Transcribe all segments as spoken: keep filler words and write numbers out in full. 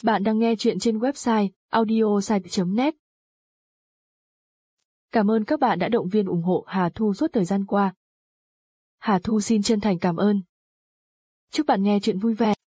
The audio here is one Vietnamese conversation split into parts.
Bạn đang nghe chuyện trên website audiosite chấm net. Cảm ơn các bạn đã động viên ủng hộ Hà Thu suốt thời gian qua. Hà Thu xin chân thành cảm ơn. Chúc bạn nghe chuyện vui vẻ.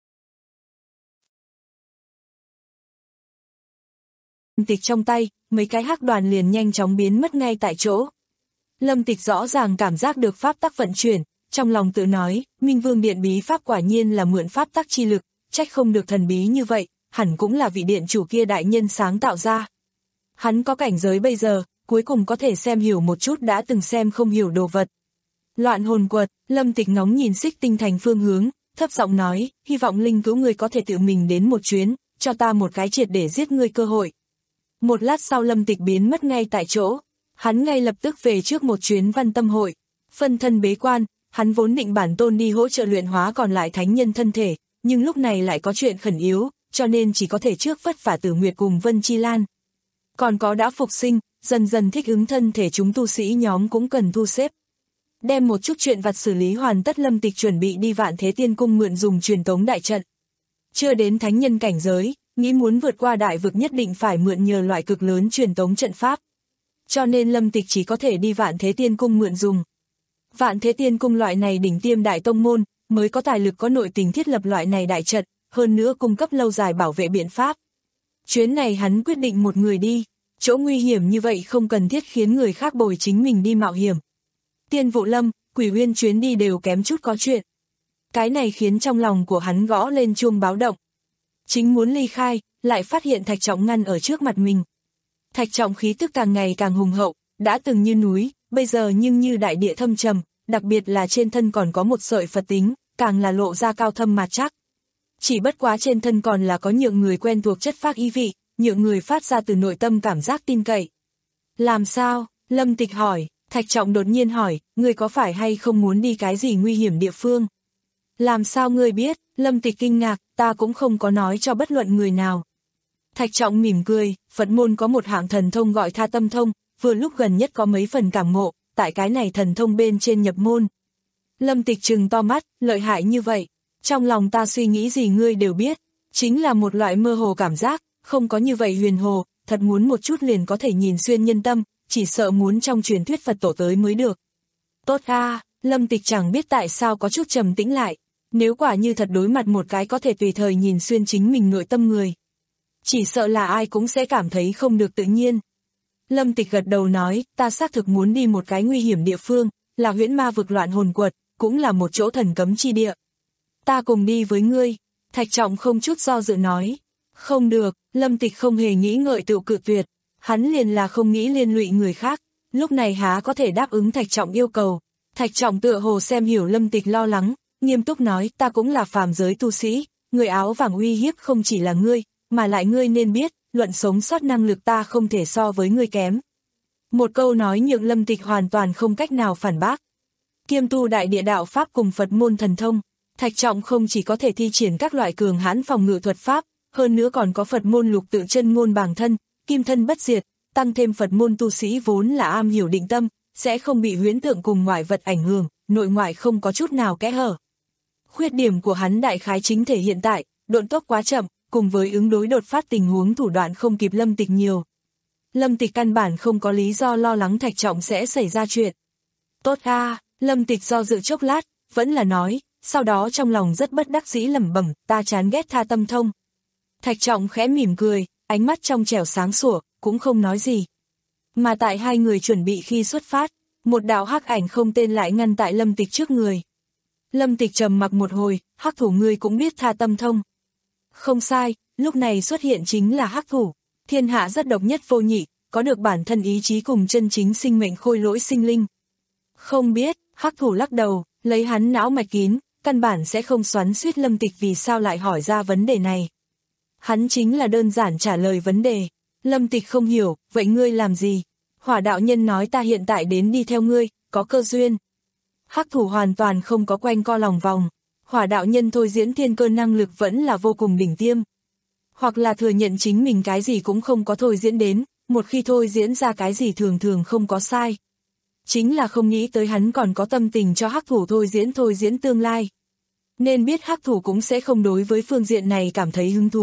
Tịch trong tay, mấy cái hắc đoàn liền nhanh chóng biến mất ngay tại chỗ. Lâm Tịch rõ ràng cảm giác được pháp tắc vận chuyển, trong lòng tự nói, Minh Vương Điện bí pháp quả nhiên là mượn pháp tắc chi lực, trách không được thần bí như vậy, hẳn cũng là vị điện chủ kia đại nhân sáng tạo ra. Hắn có cảnh giới bây giờ, cuối cùng có thể xem hiểu một chút đã từng xem không hiểu đồ vật. Loạn hồn quật, Lâm Tịch ngóng nhìn Xích Tinh Thành phương hướng, thấp giọng nói, hy vọng linh cứu ngươi có thể tự mình đến một chuyến, cho ta một cái triệt để giết ngươi cơ hội. Một lát sau Lâm Tịch biến mất ngay tại chỗ, hắn ngay lập tức về trước một chuyến văn tâm hội, phân thân bế quan, hắn vốn định bản tôn đi hỗ trợ luyện hóa còn lại thánh nhân thân thể, nhưng lúc này lại có chuyện khẩn yếu, cho nên chỉ có thể trước vất vả Tử Nguyệt cùng Vân Chi Lan. Còn có đã phục sinh, dần dần thích ứng thân thể chúng tu sĩ nhóm cũng cần thu xếp. Đem một chút chuyện vặt xử lý hoàn tất Lâm Tịch chuẩn bị đi Vạn Thế Tiên Cung mượn dùng truyền tống đại trận. Chưa đến thánh nhân cảnh giới, nghĩ muốn vượt qua đại vực nhất định phải mượn nhờ loại cực lớn truyền tống trận pháp. Cho nên Lâm Tịch chỉ có thể đi Vạn Thế Tiên Cung mượn dùng. Vạn Thế Tiên Cung loại này đỉnh tiêm đại tông môn, mới có tài lực có nội tình thiết lập loại này đại trận, hơn nữa cung cấp lâu dài bảo vệ biện pháp. Chuyến này hắn quyết định một người đi, chỗ nguy hiểm như vậy không cần thiết khiến người khác bồi chính mình đi mạo hiểm. Tiên Vụ Lâm, Quỷ Uyên chuyến đi đều kém chút có chuyện. Cái này khiến trong lòng của hắn gõ lên chuông báo động. Chính muốn ly khai, lại phát hiện Thạch Trọng ngăn ở trước mặt mình. Thạch Trọng khí tức càng ngày càng hùng hậu, đã từng như núi, bây giờ nhưng như đại địa thâm trầm, đặc biệt là trên thân còn có một sợi Phật tính, càng là lộ ra cao thâm mạt chắc. Chỉ bất quá trên thân còn là có nhượng người quen thuộc chất phác ý vị, nhượng người phát ra từ nội tâm cảm giác tin cậy. Làm sao? Lâm Tịch hỏi. Thạch Trọng đột nhiên hỏi, ngươi có phải hay không muốn đi cái gì nguy hiểm địa phương? Làm sao ngươi biết? Lâm Tịch kinh ngạc, ta cũng không có nói cho bất luận người nào. Thạch Trọng mỉm cười, Phật môn có một hạng thần thông gọi Tha Tâm Thông, vừa lúc gần nhất có mấy phần cảm ngộ, tại cái này thần thông bên trên nhập môn. Lâm Tịch trừng to mắt, lợi hại như vậy, trong lòng ta suy nghĩ gì ngươi đều biết, chính là một loại mơ hồ cảm giác, không có như vậy huyền hồ, thật muốn một chút liền có thể nhìn xuyên nhân tâm, chỉ sợ muốn trong truyền thuyết Phật tổ tới mới được. Tốt a, Lâm Tịch chẳng biết tại sao có chút trầm tĩnh lại, nếu quả như thật đối mặt một cái có thể tùy thời nhìn xuyên chính mình nội tâm người. Chỉ sợ là ai cũng sẽ cảm thấy không được tự nhiên. Lâm Tịch gật đầu nói, ta xác thực muốn đi một cái nguy hiểm địa phương, là huyễn ma vực loạn hồn quật, cũng là một chỗ thần cấm chi địa. Ta cùng đi với ngươi, Thạch Trọng không chút do dự nói. Không được, Lâm Tịch không hề nghĩ ngợi tự cự tuyệt, hắn liền là không nghĩ liên lụy người khác, lúc này há có thể đáp ứng Thạch Trọng yêu cầu. Thạch Trọng tựa hồ xem hiểu Lâm Tịch lo lắng, nghiêm túc nói, ta cũng là phàm giới tu sĩ, người áo vàng uy hiếp không chỉ là ngươi, mà lại ngươi nên biết, luận sống sót năng lực ta không thể so với ngươi kém. Một câu nói nhượng Lâm Tịch hoàn toàn không cách nào phản bác. Kiêm tu đại địa đạo pháp cùng Phật môn thần thông, Thạch Trọng không chỉ có thể thi triển các loại cường hãn phòng ngự thuật pháp, hơn nữa còn có Phật môn lục tự chân môn bàng thân, kim thân bất diệt, tăng thêm Phật môn tu sĩ vốn là am hiểu định tâm, sẽ không bị huyễn tượng cùng ngoại vật ảnh hưởng, nội ngoại không có chút nào kẽ hở. Khuyết điểm của hắn đại khái chính thể hiện tại, độn tốc quá chậm, cùng với ứng đối đột phát tình huống thủ đoạn không kịp Lâm Tịch nhiều. Lâm Tịch căn bản không có lý do lo lắng Thạch Trọng sẽ xảy ra chuyện. Tốt a, Lâm Tịch do dự chốc lát, vẫn là nói, sau đó trong lòng rất bất đắc dĩ lẩm bẩm, ta chán ghét Tha Tâm Thông. Thạch Trọng khẽ mỉm cười, ánh mắt trong trẻo sáng sủa, cũng không nói gì. Mà tại hai người chuẩn bị khi xuất phát, một đạo hắc ảnh không tên lại ngăn tại Lâm Tịch trước người. Lâm Tịch trầm mặc một hồi, hắc thủ ngươi cũng biết Tha Tâm Thông. Không sai, lúc này xuất hiện chính là hắc thủ, thiên hạ rất độc nhất vô nhị, có được bản thân ý chí cùng chân chính sinh mệnh khôi lỗi sinh linh. Không biết, hắc thủ lắc đầu, lấy hắn não mạch kín, căn bản sẽ không xoắn xuýt Lâm Tịch vì sao lại hỏi ra vấn đề này. Hắn chính là đơn giản trả lời vấn đề. Lâm Tịch không hiểu, vậy ngươi làm gì? Hỏa đạo nhân nói ta hiện tại đến đi theo ngươi, có cơ duyên. Hắc thủ hoàn toàn không có quanh co lòng vòng. Hỏa đạo nhân thôi diễn thiên cơ năng lực vẫn là vô cùng đỉnh tiêm. Hoặc là thừa nhận chính mình cái gì cũng không có thôi diễn đến, một khi thôi diễn ra cái gì thường thường không có sai. Chính là không nghĩ tới hắn còn có tâm tình cho hắc thủ thôi diễn thôi diễn tương lai. Nên biết hắc thủ cũng sẽ không đối với phương diện này cảm thấy hứng thú,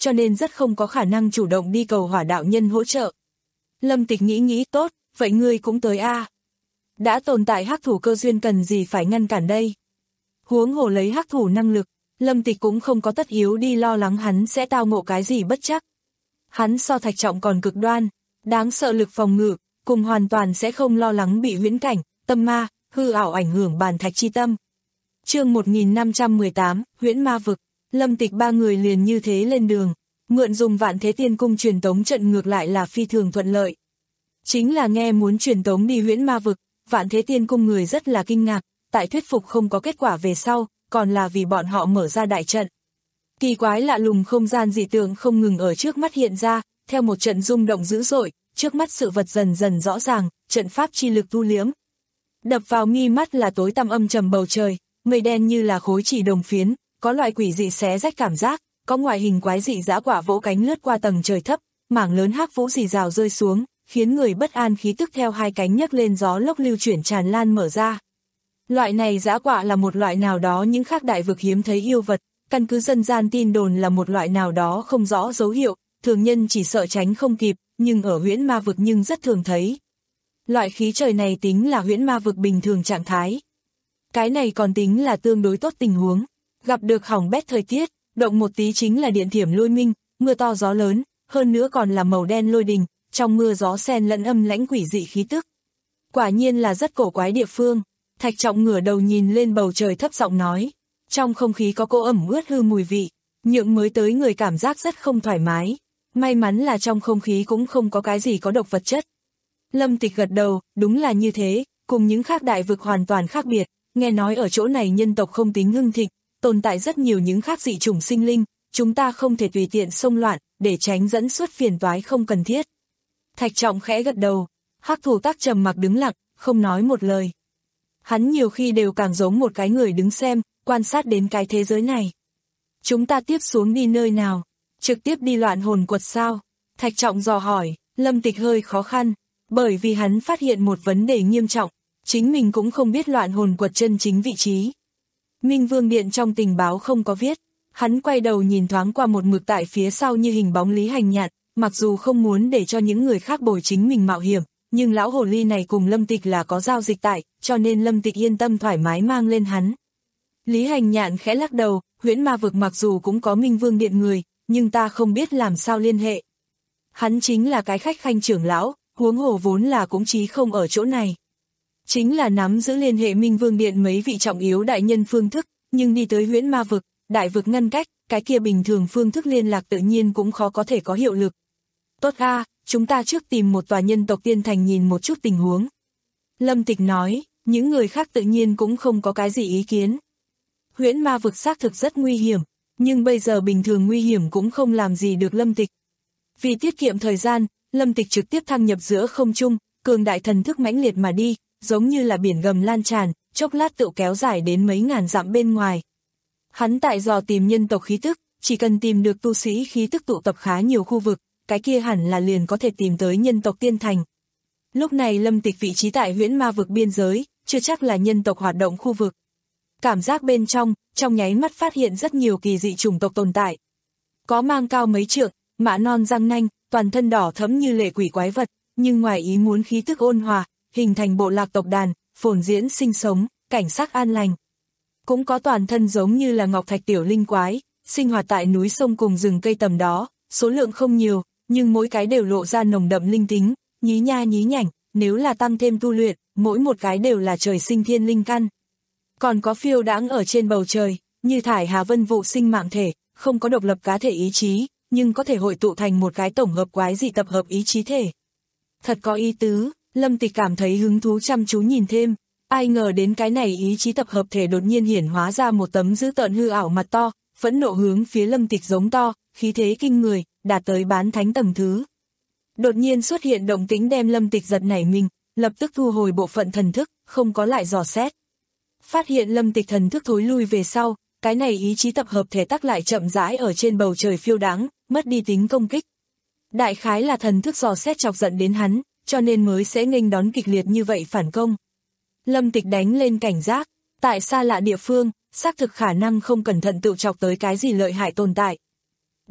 cho nên rất không có khả năng chủ động đi cầu Hỏa đạo nhân hỗ trợ. Lâm Tịch nghĩ nghĩ tốt, vậy ngươi cũng tới a. Đã tồn tại hắc thủ cơ duyên cần gì phải ngăn cản đây. Huống hồ lấy hắc thủ năng lực, Lâm Tịch cũng không có tất yếu đi lo lắng hắn sẽ tao ngộ cái gì bất chắc. Hắn so Thạch Trọng còn cực đoan, đáng sợ lực phòng ngự, cùng hoàn toàn sẽ không lo lắng bị huyễn cảnh, tâm ma, hư ảo ảnh hưởng bàn thạch chi tâm. Chương một nghìn năm trăm mười tám, huyễn ma vực, Lâm Tịch ba người liền như thế lên đường, mượn dùng Vạn Thế Tiên Cung truyền tống trận ngược lại là phi thường thuận lợi. Chính là nghe muốn truyền tống đi huyễn ma vực, Vạn Thế Tiên Cung người rất là kinh ngạc, tại thuyết phục không có kết quả về sau, còn là vì bọn họ mở ra đại trận. Kỳ quái lạ lùng không gian dị tượng không ngừng ở trước mắt hiện ra, theo một trận rung động dữ dội, trước mắt sự vật dần dần rõ ràng, trận pháp chi lực thu liếm. Đập vào mi mắt là tối tăm âm trầm bầu trời, mây đen như là khối chỉ đồng phiến, có loại quỷ dị xé rách cảm giác, có ngoại hình quái dị dã quả vỗ cánh lướt qua tầng trời thấp, mảng lớn hắc vũ rì rào rơi xuống, khiến người bất an khí tức theo hai cánh nhấc lên gió lốc lưu chuyển tràn lan mở ra. Loại này dã quả là một loại nào đó những khác đại vực hiếm thấy yêu vật, căn cứ dân gian tin đồn là một loại nào đó không rõ dấu hiệu, thường nhân chỉ sợ tránh không kịp, nhưng ở huyễn ma vực nhưng rất thường thấy. Loại khí trời này tính là huyễn ma vực bình thường trạng thái. Cái này còn tính là tương đối tốt tình huống, gặp được hỏng bét thời tiết, động một tí chính là điện thiểm lôi minh, mưa to gió lớn, hơn nữa còn là màu đen lôi đình, trong mưa gió xen lẫn âm lãnh quỷ dị khí tức. Quả nhiên là rất cổ quái địa phương. Thạch Trọng ngửa đầu nhìn lên bầu trời thấp giọng nói, trong không khí có cỗ ẩm ướt hư mùi vị, nhượng mới tới người cảm giác rất không thoải mái. May mắn là trong không khí cũng không có cái gì có độc vật chất. Lâm Tịch gật đầu, đúng là như thế, cùng những khác đại vực hoàn toàn khác biệt, nghe nói ở chỗ này nhân tộc không tính hưng thịnh, tồn tại rất nhiều những khác dị chủng sinh linh, chúng ta không thể tùy tiện xông loạn, để tránh dẫn xuất phiền toái không cần thiết. Thạch Trọng khẽ gật đầu, hắc thủ tác trầm mặc đứng lặng, không nói một lời. Hắn nhiều khi đều càng giống một cái người đứng xem, quan sát đến cái thế giới này. Chúng ta tiếp xuống đi nơi nào? Trực tiếp đi loạn hồn quật sao? Thạch Trọng dò hỏi, Lâm Tịch hơi khó khăn, bởi vì hắn phát hiện một vấn đề nghiêm trọng, chính mình cũng không biết loạn hồn quật chân chính vị trí. Minh Vương Điện trong tình báo không có viết, hắn quay đầu nhìn thoáng qua một mực tại phía sau như hình bóng Lý Hành Nhạn, mặc dù không muốn để cho những người khác bồi chính mình mạo hiểm, nhưng lão hồ ly này cùng Lâm Tịch là có giao dịch tại, cho nên Lâm Tịch yên tâm thoải mái mang lên hắn. Lý Hành Nhạn khẽ lắc đầu, huyễn ma vực mặc dù cũng có Minh Vương Điện người, nhưng ta không biết làm sao liên hệ. Hắn chính là cái khách khanh trưởng lão, huống hồ vốn là cũng chí không ở chỗ này. Chính là nắm giữ liên hệ Minh Vương Điện mấy vị trọng yếu đại nhân phương thức, nhưng đi tới huyễn ma vực, đại vực ngăn cách, cái kia bình thường phương thức liên lạc tự nhiên cũng khó có thể có hiệu lực. Tốt a, chúng ta trước tìm một tòa nhân tộc tiên thành nhìn một chút tình huống. Lâm Tịch nói, những người khác tự nhiên cũng không có cái gì ý kiến. Huyễn ma vực xác thực rất nguy hiểm, nhưng bây giờ bình thường nguy hiểm cũng không làm gì được Lâm Tịch. Vì tiết kiệm thời gian, Lâm Tịch trực tiếp thăng nhập giữa không trung, cường đại thần thức mãnh liệt mà đi, giống như là biển gầm lan tràn, chốc lát tự kéo dài đến mấy ngàn dặm bên ngoài. Hắn tại dò tìm nhân tộc khí tức, chỉ cần tìm được tu sĩ khí tức tụ tập khá nhiều khu vực, cái kia hẳn là liền có thể tìm tới nhân tộc tiên thành. Lúc này Lâm Tịch vị trí tại huyễn ma vực biên giới, chưa chắc là nhân tộc hoạt động khu vực. Cảm giác bên trong, trong nháy mắt phát hiện rất nhiều kỳ dị chủng tộc tồn tại. Có mang cao mấy trượng, mã non răng nanh, toàn thân đỏ thẫm như lệ quỷ quái vật, nhưng ngoài ý muốn khí tức ôn hòa, hình thành bộ lạc tộc đàn, phồn diễn sinh sống, cảnh sắc an lành. Cũng có toàn thân giống như là ngọc thạch tiểu linh quái, sinh hoạt tại núi sông cùng rừng cây tầm đó, số lượng không nhiều, nhưng mỗi cái đều lộ ra nồng đậm linh tính, nhí nha nhí nhảnh, nếu là tăng thêm tu luyện, mỗi một cái đều là trời sinh thiên linh căn. Còn có phiêu đãng ở trên bầu trời, như thải hà vân vụ sinh mạng thể, không có độc lập cá thể ý chí, nhưng có thể hội tụ thành một cái tổng hợp quái dị tập hợp ý chí thể. Thật có ý tứ, Lâm Tịch cảm thấy hứng thú chăm chú nhìn thêm, ai ngờ đến cái này ý chí tập hợp thể đột nhiên hiển hóa ra một tấm dữ tợn hư ảo mặt to, phẫn nộ hướng phía Lâm Tịch giống to, khí thế kinh người, đạt tới bán thánh tầng thứ. Đột nhiên xuất hiện động tĩnh đem Lâm Tịch giật nảy mình, lập tức thu hồi bộ phận thần thức, không có lại dò xét. Phát hiện Lâm Tịch thần thức thối lui về sau, cái này ý chí tập hợp thể tắc lại chậm rãi ở trên bầu trời phiêu đáng, mất đi tính công kích. Đại khái là thần thức dò xét chọc giận đến hắn, cho nên mới sẽ nghênh đón kịch liệt như vậy phản công. Lâm Tịch đánh lên cảnh giác, tại xa lạ địa phương, xác thực khả năng không cẩn thận tự chọc tới cái gì lợi hại tồn tại.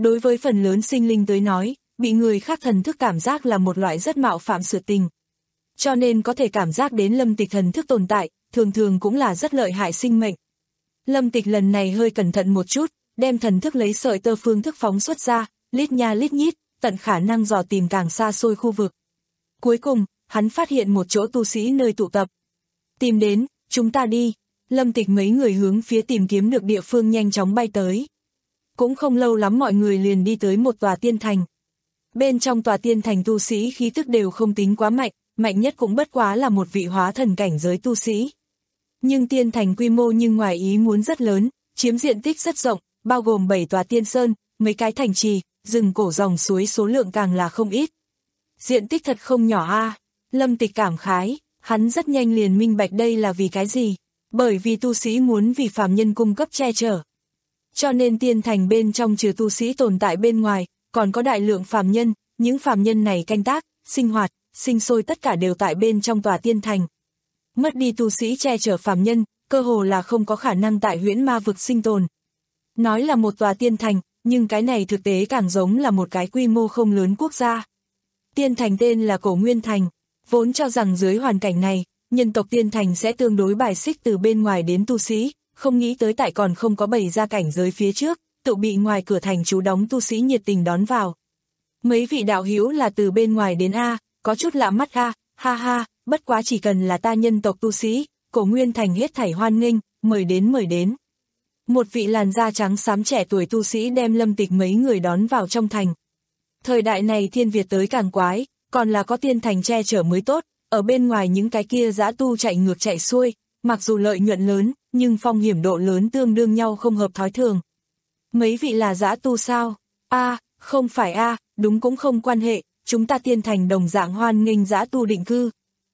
Đối với phần lớn sinh linh tới nói, bị người khác thần thức cảm giác là một loại rất mạo phạm sự tình. Cho nên có thể cảm giác đến Lâm Tịch thần thức tồn tại, thường thường cũng là rất lợi hại sinh mệnh. Lâm Tịch lần này hơi cẩn thận một chút, đem thần thức lấy sợi tơ phương thức phóng xuất ra, lít nha lít nhít, tận khả năng dò tìm càng xa xôi khu vực. Cuối cùng, hắn phát hiện một chỗ tu sĩ nơi tụ tập. Tìm đến, chúng ta đi. Lâm Tịch mấy người hướng phía tìm kiếm được địa phương nhanh chóng bay tới. Cũng không lâu lắm mọi người liền đi tới một tòa tiên thành. Bên trong tòa tiên thành tu sĩ khí tức đều không tính quá mạnh, mạnh nhất cũng bất quá là một vị hóa thần cảnh giới tu sĩ. Nhưng tiên thành quy mô nhưng ngoài ý muốn rất lớn, chiếm diện tích rất rộng, bao gồm bảy tòa tiên sơn, mấy cái thành trì, rừng cổ dòng suối số lượng càng là không ít. Diện tích thật không nhỏ a. Lâm Tịch cảm khái, hắn rất nhanh liền minh bạch đây là vì cái gì. Bởi vì tu sĩ muốn vì phàm nhân cung cấp che chở. Cho nên tiên thành bên trong trừ tu sĩ tồn tại bên ngoài, còn có đại lượng phàm nhân, những phàm nhân này canh tác, sinh hoạt, sinh sôi tất cả đều tại bên trong tòa tiên thành. Mất đi tu sĩ che chở phàm nhân, cơ hồ là không có khả năng tại huyễn ma vực sinh tồn. Nói là một tòa tiên thành, nhưng cái này thực tế càng giống là một cái quy mô không lớn quốc gia. Tiên thành tên là Cổ Nguyên Thành, vốn cho rằng dưới hoàn cảnh này, nhân tộc tiên thành sẽ tương đối bài xích từ bên ngoài đến tu sĩ, không nghĩ tới tại còn không có bày ra cảnh giới phía trước, tự bị ngoài cửa thành trú đóng tu sĩ nhiệt tình đón vào. Mấy vị đạo hữu là từ bên ngoài đến a, có chút lạ mắt a, ha ha, bất quá chỉ cần là ta nhân tộc tu sĩ, Cổ Nguyên Thành hết thảy hoan nghênh, mời đến mời đến. Một vị làn da trắng xám trẻ tuổi tu sĩ đem Lâm Tịch mấy người đón vào trong thành. Thời đại này thiên Việt tới càng quái, còn là có tiên thành che chở mới tốt, ở bên ngoài những cái kia dã tu chạy ngược chạy xuôi, mặc dù lợi nhuận lớn, nhưng phong hiểm độ lớn tương đương nhau không hợp thói thường. Mấy vị là dã tu sao? A, không phải a, đúng cũng không quan hệ, chúng ta tiên thành đồng dạng hoan nghênh dã tu định cư.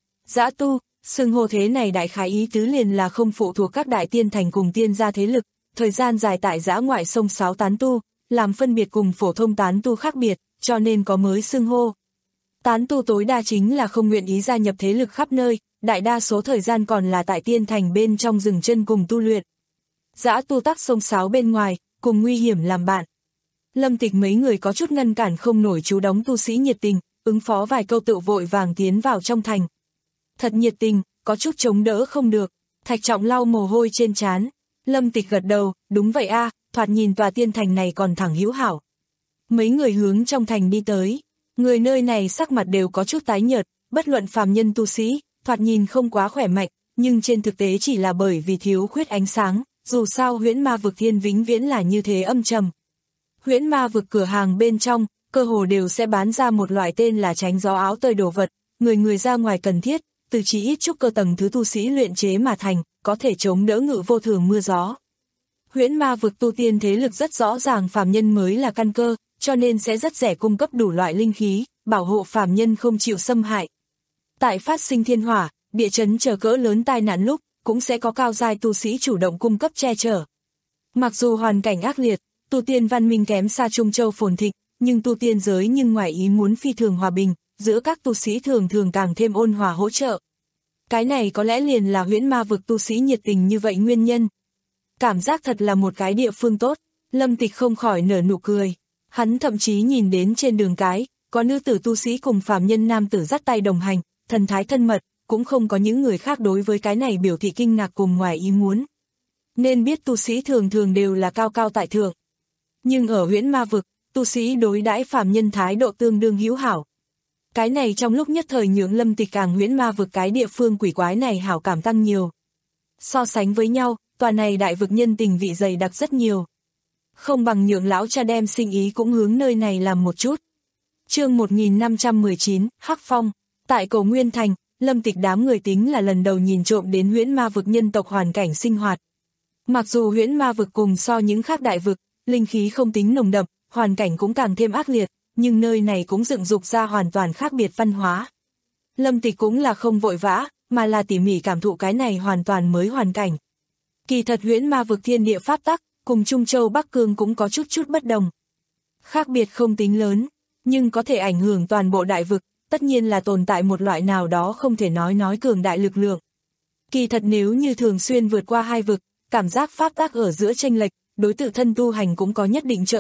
Dã tu, xưng hô thế này đại khái ý tứ liền là không phụ thuộc các đại tiên thành cùng tiên gia thế lực, thời gian dài tại dã ngoại sông sáo tán tu, làm phân biệt cùng phổ thông tán tu khác biệt, cho nên có mới xưng hô. Tán tu tối đa chính là không nguyện ý gia nhập thế lực khắp nơi, đại đa số thời gian còn là tại tiên thành bên trong dừng chân cùng tu luyện. Dã tu tắc sông sáo bên ngoài, cùng nguy hiểm làm bạn. Lâm Tịch mấy người có chút ngăn cản không nổi chú đóng tu sĩ nhiệt tình, ứng phó vài câu tự vội vàng tiến vào trong thành. Thật nhiệt tình, có chút chống đỡ không được. Thạch Trọng lau mồ hôi trên trán. Lâm Tịch gật đầu, đúng vậy a, thoạt nhìn tòa tiên thành này còn thẳng hữu hảo. Mấy người hướng trong thành đi tới. Người nơi này sắc mặt đều có chút tái nhợt, bất luận phàm nhân tu sĩ, thoạt nhìn không quá khỏe mạnh, nhưng trên thực tế chỉ là bởi vì thiếu khuyết ánh sáng, dù sao huyễn ma vực thiên vĩnh viễn là như thế âm trầm. Huyễn ma vực cửa hàng bên trong, cơ hồ đều sẽ bán ra một loại tên là tránh gió áo tơi đồ vật, người người ra ngoài cần thiết, từ chỉ ít trúc cơ tầng thứ tu sĩ luyện chế mà thành, có thể chống đỡ ngự vô thường mưa gió. Huyễn ma vực tu tiên thế lực rất rõ ràng phàm nhân mới là căn cơ, cho nên sẽ rất rẻ cung cấp đủ loại linh khí, bảo hộ phàm nhân không chịu xâm hại. Tại phát sinh thiên hỏa, địa chấn chờ cỡ lớn tai nạn lúc, cũng sẽ có cao giai tu sĩ chủ động cung cấp che chở. Mặc dù hoàn cảnh ác liệt, tu tiên văn minh kém xa Trung Châu phồn thịnh, nhưng tu tiên giới nhưng ngoài ý muốn phi thường hòa bình, giữa các tu sĩ thường thường càng thêm ôn hòa hỗ trợ. Cái này có lẽ liền là huyễn ma vực tu sĩ nhiệt tình như vậy nguyên nhân. Cảm giác thật là một cái địa phương tốt, Lâm Tịch không khỏi nở nụ cười. Hắn thậm chí nhìn đến trên đường cái, có nữ tử tu sĩ cùng phàm nhân nam tử dắt tay đồng hành, thần thái thân mật, cũng không có những người khác đối với cái này biểu thị kinh ngạc cùng ngoài ý muốn. Nên biết tu sĩ thường thường đều là cao cao tại thượng. Nhưng ở huyễn ma vực, tu sĩ đối đãi phàm nhân thái độ tương đương hữu hảo. Cái này trong lúc nhất thời nhượng Lâm Tịch càng huyễn ma vực cái địa phương quỷ quái này hảo cảm tăng nhiều. So sánh với nhau, tòa này đại vực nhân tình vị dày đặc rất nhiều. Không bằng nhượng lão cha đem sinh ý cũng hướng nơi này làm một chút. Chương một nghìn năm trăm mười chín, Hắc Phong. Tại Cổ Nguyên Thành, Lâm Tịch đám người tính là lần đầu nhìn trộm đến huyễn ma vực nhân tộc hoàn cảnh sinh hoạt. Mặc dù huyễn ma vực cùng so những khác đại vực, linh khí không tính nồng đậm, hoàn cảnh cũng càng thêm ác liệt, nhưng nơi này cũng dựng dục ra hoàn toàn khác biệt văn hóa. Lâm Tịch cũng là không vội vã, mà là tỉ mỉ cảm thụ cái này hoàn toàn mới hoàn cảnh. Kỳ thật huyễn ma vực thiên địa pháp tắc, cùng Trung Châu Bắc Cương cũng có chút chút bất đồng. Khác biệt không tính lớn, nhưng có thể ảnh hưởng toàn bộ đại vực, tất nhiên là tồn tại một loại nào đó không thể nói nói cường đại lực lượng. Kỳ thật nếu như thường xuyên vượt qua hai vực, cảm giác pháp tắc ở giữa chênh lệch, đối tự thân tu hành cũng có nhất định trợ giúp,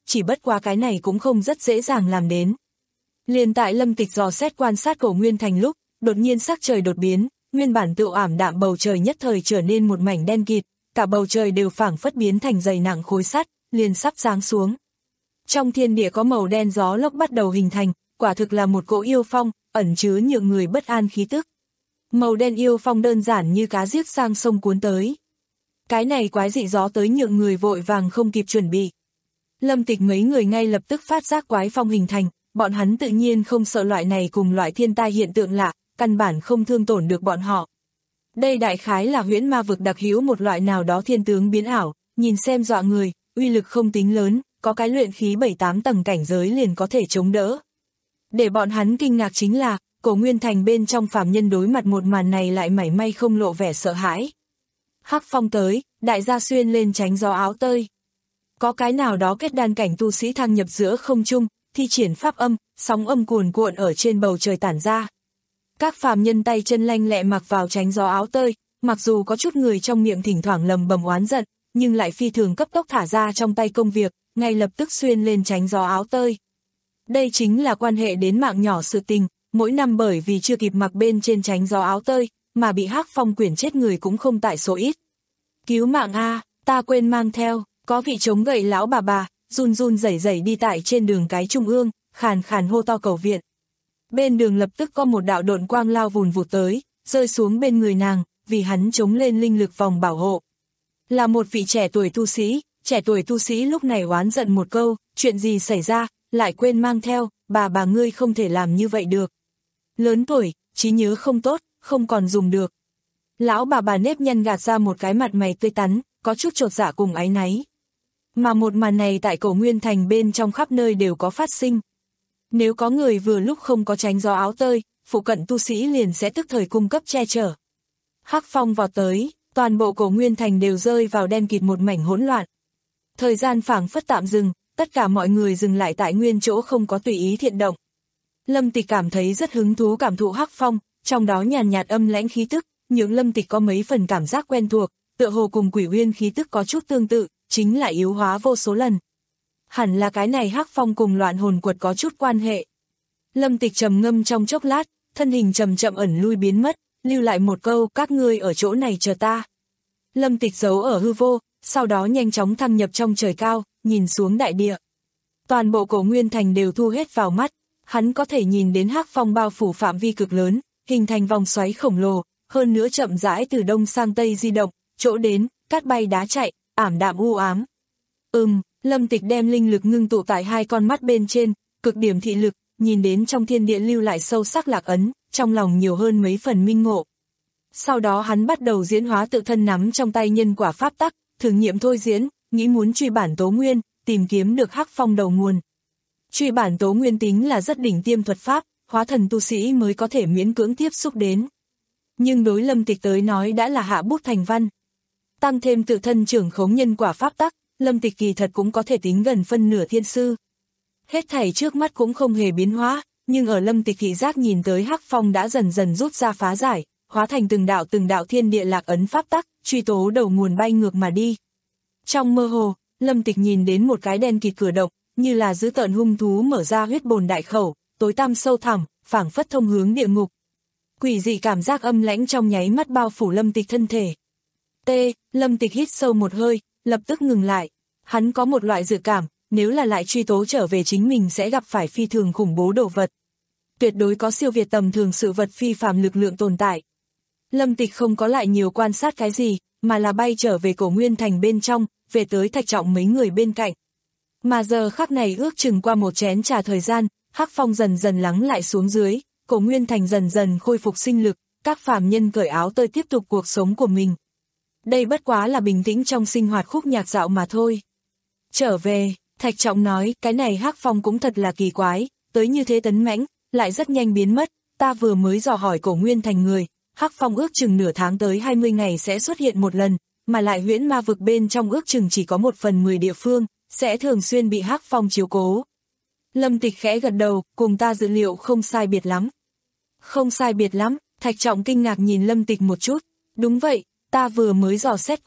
chỉ bất quá cái này cũng không rất dễ dàng làm đến. Liền tại Lâm Tịch dò xét quan sát Cổ Nguyên Thành lúc, đột nhiên sắc trời đột biến, nguyên bản tựu ảm đạm bầu trời nhất thời trở nên một mảnh đen kịt, cả bầu trời đều phảng phất biến thành dày nặng khối sắt, liền sắp giáng xuống. Trong thiên địa có màu đen gió lốc bắt đầu hình thành, quả thực là một cỗ yêu phong, ẩn chứa nhượng người bất an khí tức. Màu đen yêu phong đơn giản như cá giết sang sông cuốn tới. Cái này quái dị gió tới nhượng người vội vàng không kịp chuẩn bị. Lâm Tịch mấy người ngay lập tức phát giác quái phong hình thành, bọn hắn tự nhiên không sợ loại này cùng loại thiên tai hiện tượng lạ, căn bản không thương tổn được bọn họ. Đây đại khái là huyễn ma vực đặc hữu một loại nào đó thiên tướng biến ảo, nhìn xem dọa người, uy lực không tính lớn, có cái luyện khí bảy tám tầng cảnh giới liền có thể chống đỡ. Để bọn hắn kinh ngạc chính là, Cổ Nguyên Thành bên trong phàm nhân đối mặt một màn này lại mảy may không lộ vẻ sợ hãi. Hắc phong tới, đại gia xuyên lên tránh gió áo tơi. Có cái nào đó kết đan cảnh tu sĩ thăng nhập giữa không trung, thi triển pháp âm, sóng âm cuồn cuộn ở trên bầu trời tản ra. Các phàm nhân tay chân lanh lẹ mặc vào tránh gió áo tơi, mặc dù có chút người trong miệng thỉnh thoảng lầm bầm oán giận, nhưng lại phi thường cấp tốc thả ra trong tay công việc, ngay lập tức xuyên lên tránh gió áo tơi. Đây chính là quan hệ đến mạng nhỏ sự tình, mỗi năm bởi vì chưa kịp mặc bên trên tránh gió áo tơi, mà bị hắc phong quyển chết người cũng không tại số ít. Cứu mạng a, ta quên mang theo, có vị chống gậy lão bà bà, run run rẩy rẩy đi tại trên đường cái trung ương, khàn khàn hô to cầu viện. Bên đường lập tức có một đạo độn quang lao vùn vụt tới, rơi xuống bên người nàng, vì hắn chống lên linh lực vòng bảo hộ. Là một vị trẻ tuổi tu sĩ, trẻ tuổi tu sĩ lúc này oán giận một câu, chuyện gì xảy ra, lại quên mang theo, bà bà ngươi không thể làm như vậy được. Lớn tuổi, trí nhớ không tốt, không còn dùng được. Lão bà bà nếp nhăn gạt ra một cái mặt mày tươi tắn, có chút chột dạ cùng áy náy. Mà một màn này tại Cổ Nguyên Thành bên trong khắp nơi đều có phát sinh. Nếu có người vừa lúc không có tránh gió áo tơi, phụ cận tu sĩ liền sẽ tức thời cung cấp che chở. Hắc phong vào tới, toàn bộ Cổ Nguyên Thành đều rơi vào đen kịt một mảnh hỗn loạn. Thời gian phảng phất tạm dừng, tất cả mọi người dừng lại tại nguyên chỗ không có tùy ý thiện động. Lâm Tịch cảm thấy rất hứng thú cảm thụ hắc phong, trong đó nhàn nhạt âm lãnh khí tức, những Lâm Tịch có mấy phần cảm giác quen thuộc, tựa hồ cùng quỷ uyên khí tức có chút tương tự, chính là yếu hóa vô số lần. Hẳn là cái này hắc phong cùng loạn hồn quật có chút quan hệ. Lâm Tịch trầm ngâm trong chốc lát, thân hình chậm chậm ẩn lui biến mất, lưu lại một câu các ngươi ở chỗ này chờ ta. Lâm Tịch giấu ở hư vô, sau đó nhanh chóng thăng nhập trong trời cao, nhìn xuống đại địa. Toàn bộ Cổ Nguyên Thành đều thu hết vào mắt, hắn có thể nhìn đến hắc phong bao phủ phạm vi cực lớn, hình thành vòng xoáy khổng lồ, hơn nữa chậm rãi từ đông sang tây di động, chỗ đến, cát bay đá chạy, ảm đạm u ám. Ừm, Lâm Tịch đem linh lực ngưng tụ tại hai con mắt bên trên, cực điểm thị lực, nhìn đến trong thiên địa lưu lại sâu sắc lạc ấn, trong lòng nhiều hơn mấy phần minh ngộ. Sau đó hắn bắt đầu diễn hóa tự thân nắm trong tay nhân quả pháp tắc, thử nghiệm thôi diễn, nghĩ muốn truy bản tố nguyên, tìm kiếm được hắc phong đầu nguồn. Truy bản tố nguyên tính là rất đỉnh tiêm thuật pháp, hóa thần tu sĩ mới có thể miễn cưỡng tiếp xúc đến. Nhưng đối Lâm Tịch tới nói đã là hạ bút thành văn. Tăng thêm tự thân trưởng khống nhân quả pháp tắc, Lâm Tịch kỳ thật cũng có thể tính gần phân nửa thiên sư. Hết thảy trước mắt cũng không hề biến hóa, nhưng ở Lâm Tịch thị giác nhìn tới hắc phong đã dần dần rút ra phá giải, hóa thành từng đạo từng đạo thiên địa lạc ấn pháp tắc, truy tố đầu nguồn bay ngược mà đi. Trong mơ hồ, Lâm Tịch nhìn đến một cái đen kịt cửa động, như là dữ tợn hung thú mở ra huyết bồn đại khẩu, tối tăm sâu thẳm, phảng phất thông hướng địa ngục. Quỷ dị cảm giác âm lãnh trong nháy mắt bao phủ Lâm Tịch thân thể. T, Lâm Tịch hít sâu một hơi, lập tức ngừng lại. Hắn có một loại dự cảm, nếu là lại truy tố trở về chính mình sẽ gặp phải phi thường khủng bố đồ vật. Tuyệt đối có siêu việt tầm thường sự vật phi phàm lực lượng tồn tại. Lâm Tịch không có lại nhiều quan sát cái gì, mà là bay trở về Cổ Nguyên Thành bên trong, về tới Thạch Trọng mấy người bên cạnh. Mà giờ khắc này ước chừng qua một chén trà thời gian, hắc phong dần dần lắng lại xuống dưới, Cổ Nguyên Thành dần dần khôi phục sinh lực, các phàm nhân cởi áo tơi tiếp tục cuộc sống của mình. Đây bất quá là bình tĩnh trong sinh hoạt khúc nhạc dạo mà thôi. Trở về, Thạch Trọng nói, cái này hắc phong cũng thật là kỳ quái, tới như thế tấn mãnh, lại rất nhanh biến mất, ta vừa mới dò hỏi Cổ Nguyên Thành người, hắc phong ước chừng nửa tháng tới hai mươi ngày sẽ xuất hiện một lần, mà lại huyễn ma vực bên trong ước chừng chỉ có một phần mười địa phương, sẽ thường xuyên bị hắc phong chiếu cố. Lâm Tịch khẽ gật đầu, cùng ta dự liệu không sai biệt lắm. Không sai biệt lắm, Thạch Trọng kinh ngạc nhìn Lâm Tịch một chút, đúng vậy, ta vừa mới dò xét qua,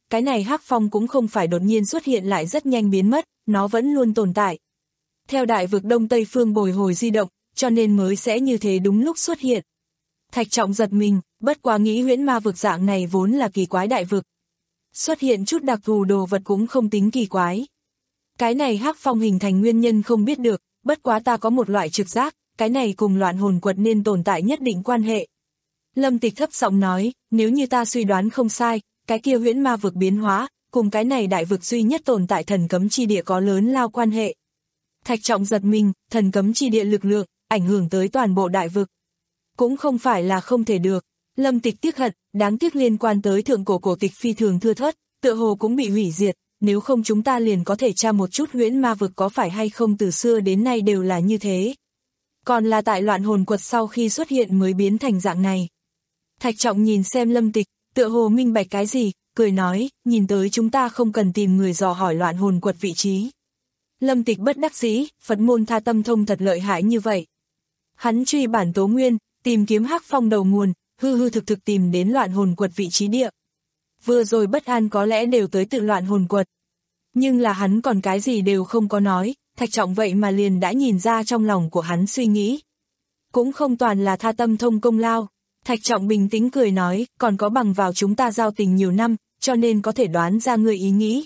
cái này hắc phong cũng không phải đột nhiên xuất hiện lại rất nhanh biến mất, nó vẫn luôn tồn tại. Theo đại vực đông tây phương bồi hồi di động, cho nên mới sẽ như thế đúng lúc xuất hiện. Thạch Trọng giật mình, bất quá nghĩ huyễn ma vực dạng này vốn là kỳ quái đại vực. Xuất hiện chút đặc thù đồ vật cũng không tính kỳ quái. Cái này hắc phong hình thành nguyên nhân không biết được, bất quá ta có một loại trực giác, cái này cùng loạn hồn quật nên tồn tại nhất định quan hệ. Lâm Tịch thấp giọng nói, nếu như ta suy đoán không sai, cái kia huyễn ma vực biến hóa, cùng cái này đại vực duy nhất tồn tại thần cấm chi địa có lớn lao quan hệ. Thạch Trọng giật mình, thần cấm chi địa lực lượng, ảnh hưởng tới toàn bộ đại vực. Cũng không phải là không thể được. Lâm Tịch tiếc hận, đáng tiếc liên quan tới thượng cổ cổ tịch phi thường thưa thớt, tựa hồ cũng bị hủy diệt, nếu không chúng ta liền có thể tra một chút huyễn ma vực có phải hay không từ xưa đến nay đều là như thế. Còn là tại loạn hồn quật sau khi xuất hiện mới biến thành dạng này. Thạch Trọng nhìn xem Lâm Tịch, tựa hồ minh bạch cái gì, cười nói, nhìn tới chúng ta không cần tìm người dò hỏi loạn hồn quật vị trí. Lâm Tịch bất đắc dĩ, Phật môn Tha Tâm Thông thật lợi hại như vậy. Hắn truy bản tố nguyên, tìm kiếm hắc phong đầu nguồn, hư hư thực thực tìm đến loạn hồn quật vị trí địa. Vừa rồi bất an có lẽ đều tới tự loạn hồn quật. Nhưng là hắn còn cái gì đều không có nói, Thạch Trọng vậy mà liền đã nhìn ra trong lòng của hắn suy nghĩ. Cũng không toàn là Tha Tâm Thông công lao. Thạch Trọng bình tĩnh cười nói, còn có bằng vào chúng ta giao tình nhiều năm, cho nên có thể đoán ra người ý nghĩ.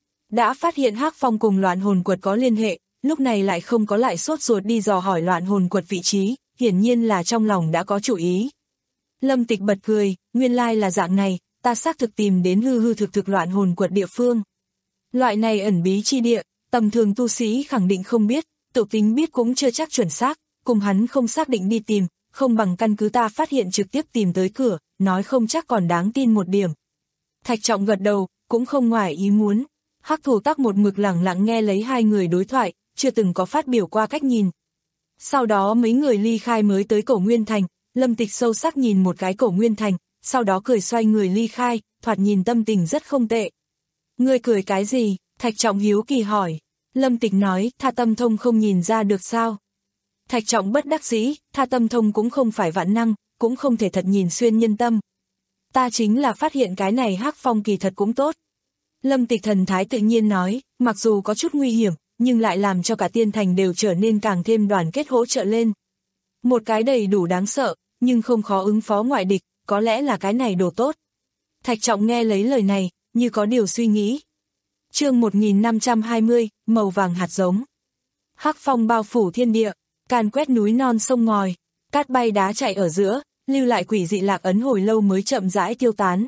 Đã phát hiện hắc phong cùng loạn hồn quật có liên hệ, lúc này lại không có lại sốt ruột đi dò hỏi loạn hồn quật vị trí, hiển nhiên là trong lòng đã có chủ ý. Lâm Tịch bật cười, nguyên lai là dạng này, ta xác thực tìm đến hư hư thực thực loạn hồn quật địa phương. Loại này ẩn bí chi địa, tầm thường tu sĩ khẳng định không biết, tự tính biết cũng chưa chắc chuẩn xác, cùng hắn không xác định đi tìm, không bằng căn cứ ta phát hiện trực tiếp tìm tới cửa, nói không chắc còn đáng tin một điểm. Thạch Trọng gật đầu, cũng không ngoài ý muốn. Hắc Thủ Tắc một mực lặng lặng nghe lấy hai người đối thoại, chưa từng có phát biểu qua cách nhìn. Sau đó mấy người ly khai mới tới Cổ Nguyên Thành, Lâm Tịch sâu sắc nhìn một cái Cổ Nguyên Thành, sau đó cười xoay người ly khai, thoạt nhìn tâm tình rất không tệ. Ngươi cười cái gì? Thạch Trọng hiếu kỳ hỏi. Lâm Tịch nói, Tha Tâm Thông không nhìn ra được sao? Thạch Trọng bất đắc dĩ, Tha Tâm Thông cũng không phải vạn năng, cũng không thể thật nhìn xuyên nhân tâm. Ta chính là phát hiện cái này hắc phong kỳ thật cũng tốt. Lâm Tịch thần thái tự nhiên nói, mặc dù có chút nguy hiểm, nhưng lại làm cho cả tiên thành đều trở nên càng thêm đoàn kết hỗ trợ lên. Một cái đầy đủ đáng sợ, nhưng không khó ứng phó ngoại địch, có lẽ là cái này đồ tốt. Thạch Trọng nghe lấy lời này, như có điều suy nghĩ. Chương một nghìn năm trăm hai mươi, màu vàng hạt giống. Hắc phong bao phủ thiên địa, càn quét núi non sông ngòi, cát bay đá chạy ở giữa, lưu lại quỷ dị lạc ấn hồi lâu mới chậm rãi tiêu tán.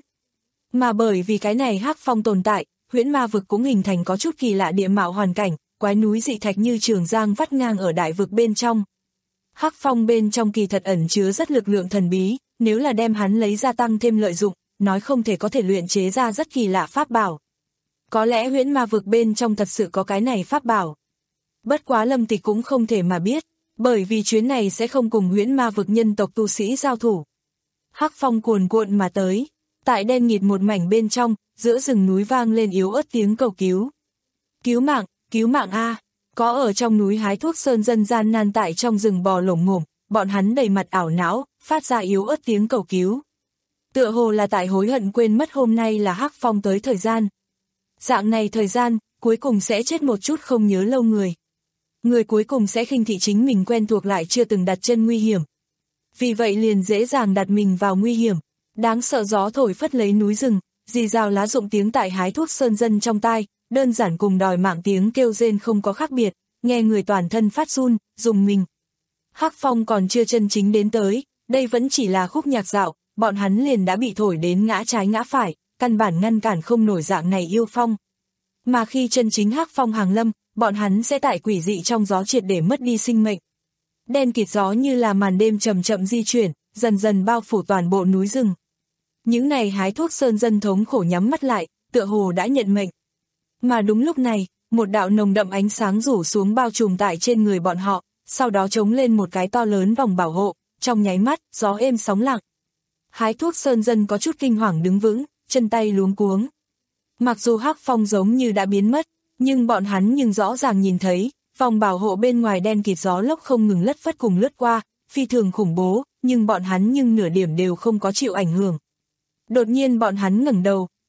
Mà bởi vì cái này hắc phong tồn tại, huyễn ma vực cũng hình thành có chút kỳ lạ địa mạo hoàn cảnh, quái núi dị thạch như trường giang vắt ngang ở đại vực bên trong. Hắc phong bên trong kỳ thật ẩn chứa rất lực lượng thần bí, nếu là đem hắn lấy ra tăng thêm lợi dụng, nói không thể có thể luyện chế ra rất kỳ lạ pháp bảo. Có lẽ huyễn ma vực bên trong thật sự có cái này pháp bảo. Bất quá Lâm Tịch cũng không thể mà biết, bởi vì chuyến này sẽ không cùng huyễn ma vực nhân tộc tu sĩ giao thủ. Hắc phong cuồn cuộn mà tới, tại đen nghịt một mảnh bên trong, giữa rừng núi vang lên yếu ớt tiếng cầu cứu. Cứu mạng, cứu mạng a! Có ở trong núi hái thuốc sơn dân gian nan tại trong rừng bò lổm ngổm, bọn hắn đầy mặt ảo não, phát ra yếu ớt tiếng cầu cứu. Tựa hồ là tại hối hận quên mất hôm nay là hắc phong tới thời gian. Dạng này thời gian, cuối cùng sẽ chết một chút không nhớ lâu người. Người cuối cùng sẽ khinh thị chính mình quen thuộc lại chưa từng đặt chân nguy hiểm. Vì vậy liền dễ dàng đặt mình vào nguy hiểm. Đáng sợ gió thổi phất lấy núi rừng, rì rào lá rụng tiếng tại hái thuốc sơn dân trong tai, đơn giản cùng đòi mạng tiếng kêu rên không có khác biệt, nghe người toàn thân phát run, dùng mình. Hắc phong còn chưa chân chính đến tới, đây vẫn chỉ là khúc nhạc dạo, bọn hắn liền đã bị thổi đến ngã trái ngã phải, căn bản ngăn cản không nổi dạng này yêu phong. Mà khi chân chính hắc phong hàng lâm, bọn hắn sẽ tại quỷ dị trong gió triệt để mất đi sinh mệnh. Đen kịt gió như là màn đêm chậm chậm di chuyển, dần dần bao phủ toàn bộ núi rừng. Những này hái thuốc sơn dân thống khổ nhắm mắt lại, tựa hồ đã nhận mệnh. Mà đúng lúc này, một đạo nồng đậm ánh sáng rủ xuống bao trùm tại trên người bọn họ, sau đó chống lên một cái to lớn vòng bảo hộ, trong nháy mắt, gió êm sóng lặng. Hái thuốc sơn dân có chút kinh hoàng đứng vững, chân tay luống cuống. Mặc dù hắc phong giống như đã biến mất, nhưng bọn hắn nhưng rõ ràng nhìn thấy, vòng bảo hộ bên ngoài đen kịt gió lốc không ngừng lất phất cùng lướt qua, phi thường khủng bố, nhưng bọn hắn nhưng nửa điểm đều không có chịu ảnh hưởng. Đột nhiên bọn hắn ngẩng đầu,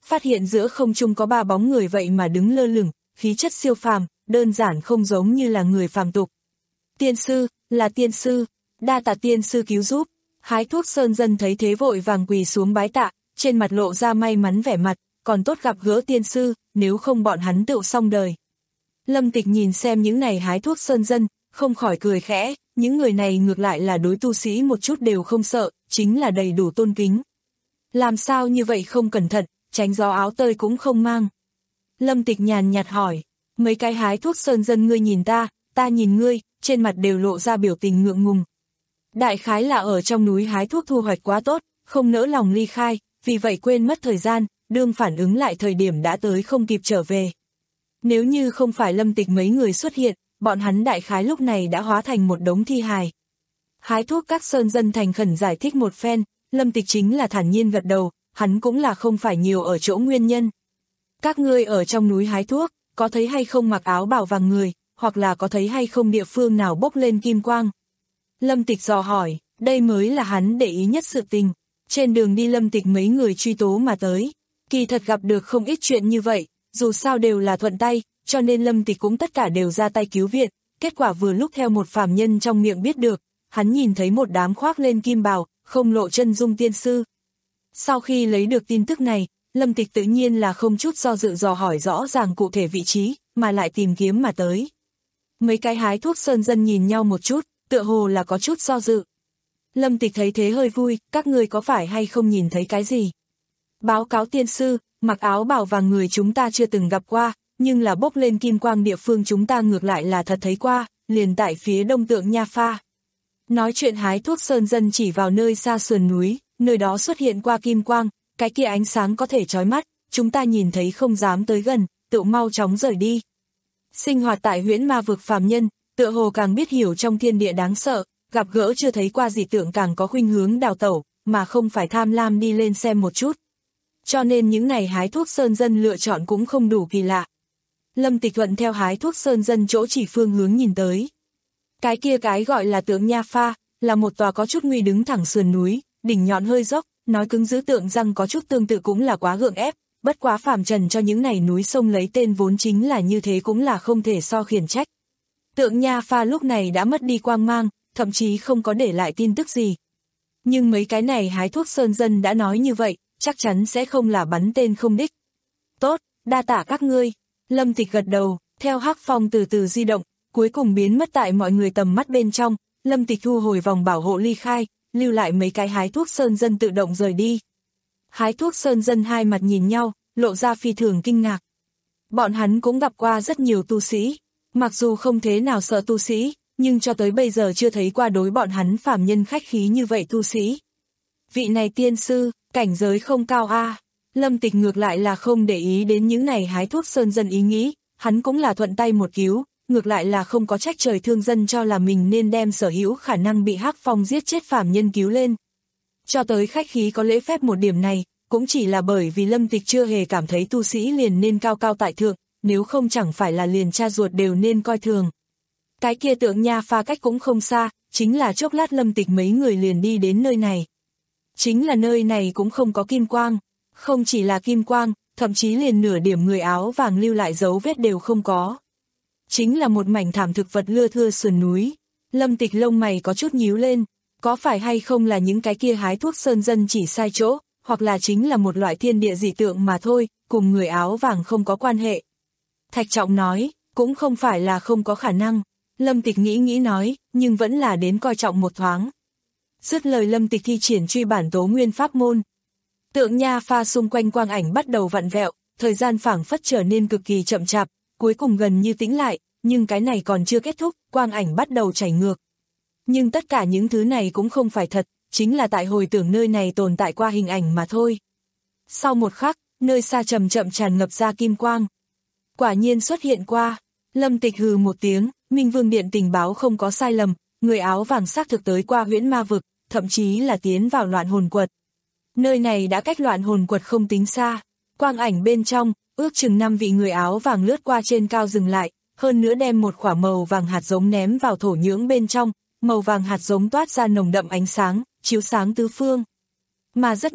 phát hiện giữa không trung có ba bóng người vậy mà đứng lơ lửng, khí chất siêu phàm, đơn giản không giống như là người phàm tục. Tiên sư, là tiên sư, đa tạ tiên sư cứu giúp. Hái thuốc sơn dân thấy thế vội vàng quỳ xuống bái tạ, trên mặt lộ ra may mắn vẻ mặt, còn tốt gặp gỡ tiên sư, nếu không bọn hắn tựu xong đời. Lâm Tịch nhìn xem những này hái thuốc sơn dân, không khỏi cười khẽ, những người này ngược lại là đối tu sĩ một chút đều không sợ, chính là đầy đủ tôn kính. Làm sao như vậy không cẩn thận, tránh gió áo tơi cũng không mang. Lâm Tịch nhàn nhạt hỏi, mấy cái hái thuốc sơn dân ngươi nhìn ta, ta nhìn ngươi, trên mặt đều lộ ra biểu tình ngượng ngùng. Đại khái là ở trong núi hái thuốc thu hoạch quá tốt, không nỡ lòng ly khai, vì vậy quên mất thời gian, đương phản ứng lại thời điểm đã tới không kịp trở về. Nếu như không phải Lâm Tịch mấy người xuất hiện, bọn hắn đại khái lúc này đã hóa thành một đống thi hài. Hái thuốc các sơn dân thành khẩn giải thích một phen, Lâm Tịch chính là thản nhiên gật đầu, hắn cũng là không phải nhiều ở chỗ nguyên nhân. Các ngươi ở trong núi hái thuốc, có thấy hay không mặc áo bào vàng người, hoặc là có thấy hay không địa phương nào bốc lên kim quang? Lâm Tịch dò hỏi, đây mới là hắn để ý nhất sự tình. Trên đường đi Lâm Tịch mấy người truy tố mà tới, kỳ thật gặp được không ít chuyện như vậy, dù sao đều là thuận tay, cho nên Lâm Tịch cũng tất cả đều ra tay cứu viện, kết quả vừa lúc theo một phàm nhân trong miệng biết được, hắn nhìn thấy một đám khoác lên kim bào, không lộ chân dung tiên sư. Sau khi lấy được tin tức này, Lâm Tịch tự nhiên là không chút do dự dò hỏi rõ ràng cụ thể vị trí, mà lại tìm kiếm mà tới. Mấy cái hái thuốc sơn dân nhìn nhau một chút, tựa hồ là có chút do dự. Lâm Tịch thấy thế hơi vui, các người có phải hay không nhìn thấy cái gì? Báo cáo tiên sư, mặc áo bào vàng người chúng ta chưa từng gặp qua, nhưng là bốc lên kim quang địa phương chúng ta ngược lại là thật thấy qua, liền tại phía đông Tượng Nha Pha. Nói chuyện hái thuốc sơn dân chỉ vào nơi xa sườn núi, nơi đó xuất hiện qua kim quang, cái kia ánh sáng có thể chói mắt, chúng ta nhìn thấy không dám tới gần, tự mau chóng rời đi. Sinh hoạt tại huyễn ma vực phàm nhân, tựa hồ càng biết hiểu trong thiên địa đáng sợ, gặp gỡ chưa thấy qua dị tượng càng có khuynh hướng đào tẩu, mà không phải tham lam đi lên xem một chút. Cho nên những này hái thuốc sơn dân lựa chọn cũng không đủ kỳ lạ. Lâm Tịch thuận theo hái thuốc sơn dân chỗ chỉ phương hướng nhìn tới. Cái kia cái gọi là Tượng Nha Pha, là một tòa có chút nguy đứng thẳng sườn núi, đỉnh nhọn hơi dốc, nói cứng giữ tượng răng có chút tương tự cũng là quá gượng ép, bất quá phàm trần cho những này núi sông lấy tên vốn chính là như thế cũng là không thể so khiển trách. Tượng Nha Pha lúc này đã mất đi quang mang, thậm chí không có để lại tin tức gì. Nhưng mấy cái này hái thuốc sơn dân đã nói như vậy, chắc chắn sẽ không là bắn tên không đích. Tốt, đa tạ các ngươi. Lâm Tịch gật đầu, theo hắc phong từ từ di động, cuối cùng biến mất tại mọi người tầm mắt bên trong. Lâm Tịch thu hồi vòng bảo hộ ly khai, lưu lại mấy cái hái thuốc sơn dân tự động rời đi. Hái thuốc sơn dân hai mặt nhìn nhau, lộ ra phi thường kinh ngạc. Bọn hắn cũng gặp qua rất nhiều tu sĩ, mặc dù không thế nào sợ tu sĩ, nhưng cho tới bây giờ chưa thấy qua đối bọn hắn phàm nhân khách khí như vậy tu sĩ. Vị này tiên sư, cảnh giới không cao a. À. Lâm Tịch ngược lại là không để ý đến những này hái thuốc sơn dân ý nghĩ, hắn cũng là thuận tay một cứu, ngược lại là không có trách trời thương dân cho là mình nên đem sở hữu khả năng bị hắc phong giết chết phàm nhân cứu lên. Cho tới khách khí có lễ phép một điểm này, cũng chỉ là bởi vì Lâm Tịch chưa hề cảm thấy tu sĩ liền nên cao cao tại thượng, nếu không chẳng phải là liền cha ruột đều nên coi thường. Cái kia Tượng Nha Pha cách cũng không xa, chính là chốc lát Lâm Tịch mấy người liền đi đến nơi này. Chính là nơi này cũng không có kim quang, không chỉ là kim quang, thậm chí liền nửa điểm người áo vàng lưu lại dấu vết đều không có. Chính là một mảnh thảm thực vật lưa thưa sườn núi. Lâm Tịch lông mày có chút nhíu lên, có phải hay không là những cái kia hái thuốc sơn dân chỉ sai chỗ, hoặc là chính là một loại thiên địa dị tượng mà thôi, cùng người áo vàng không có quan hệ. Thạch Trọng nói, cũng không phải là không có khả năng. Lâm Tịch nghĩ nghĩ nói, nhưng vẫn là đến coi trọng một thoáng. Dứt lời Lâm Tịch thi triển truy bản tố nguyên pháp môn. Tượng Nha Pha xung quanh quang ảnh bắt đầu vặn vẹo, thời gian phảng phất trở nên cực kỳ chậm chạp, cuối cùng gần như tĩnh lại, nhưng cái này còn chưa kết thúc, quang ảnh bắt đầu chảy ngược. Nhưng tất cả những thứ này cũng không phải thật, chính là tại hồi tưởng nơi này tồn tại qua hình ảnh mà thôi. Sau một khắc, nơi xa chậm chậm tràn ngập ra kim quang. Quả nhiên xuất hiện qua. Lâm Tịch hừ một tiếng, Minh Vương Điện tình báo không có sai lầm, người áo vàng xác thực tới qua huyễn ma vực, thậm chí là tiến vào loạn hồn quật. Nơi này đã cách loạn hồn quật không tính xa, quang ảnh bên trong, ước chừng năm vị người áo vàng lướt qua trên cao dừng lại, hơn nữa đem một quả màu vàng hạt giống ném vào thổ nhưỡng bên trong, màu vàng hạt giống toát ra nồng đậm ánh sáng, chiếu sáng tứ phương. Mà rất nhanh,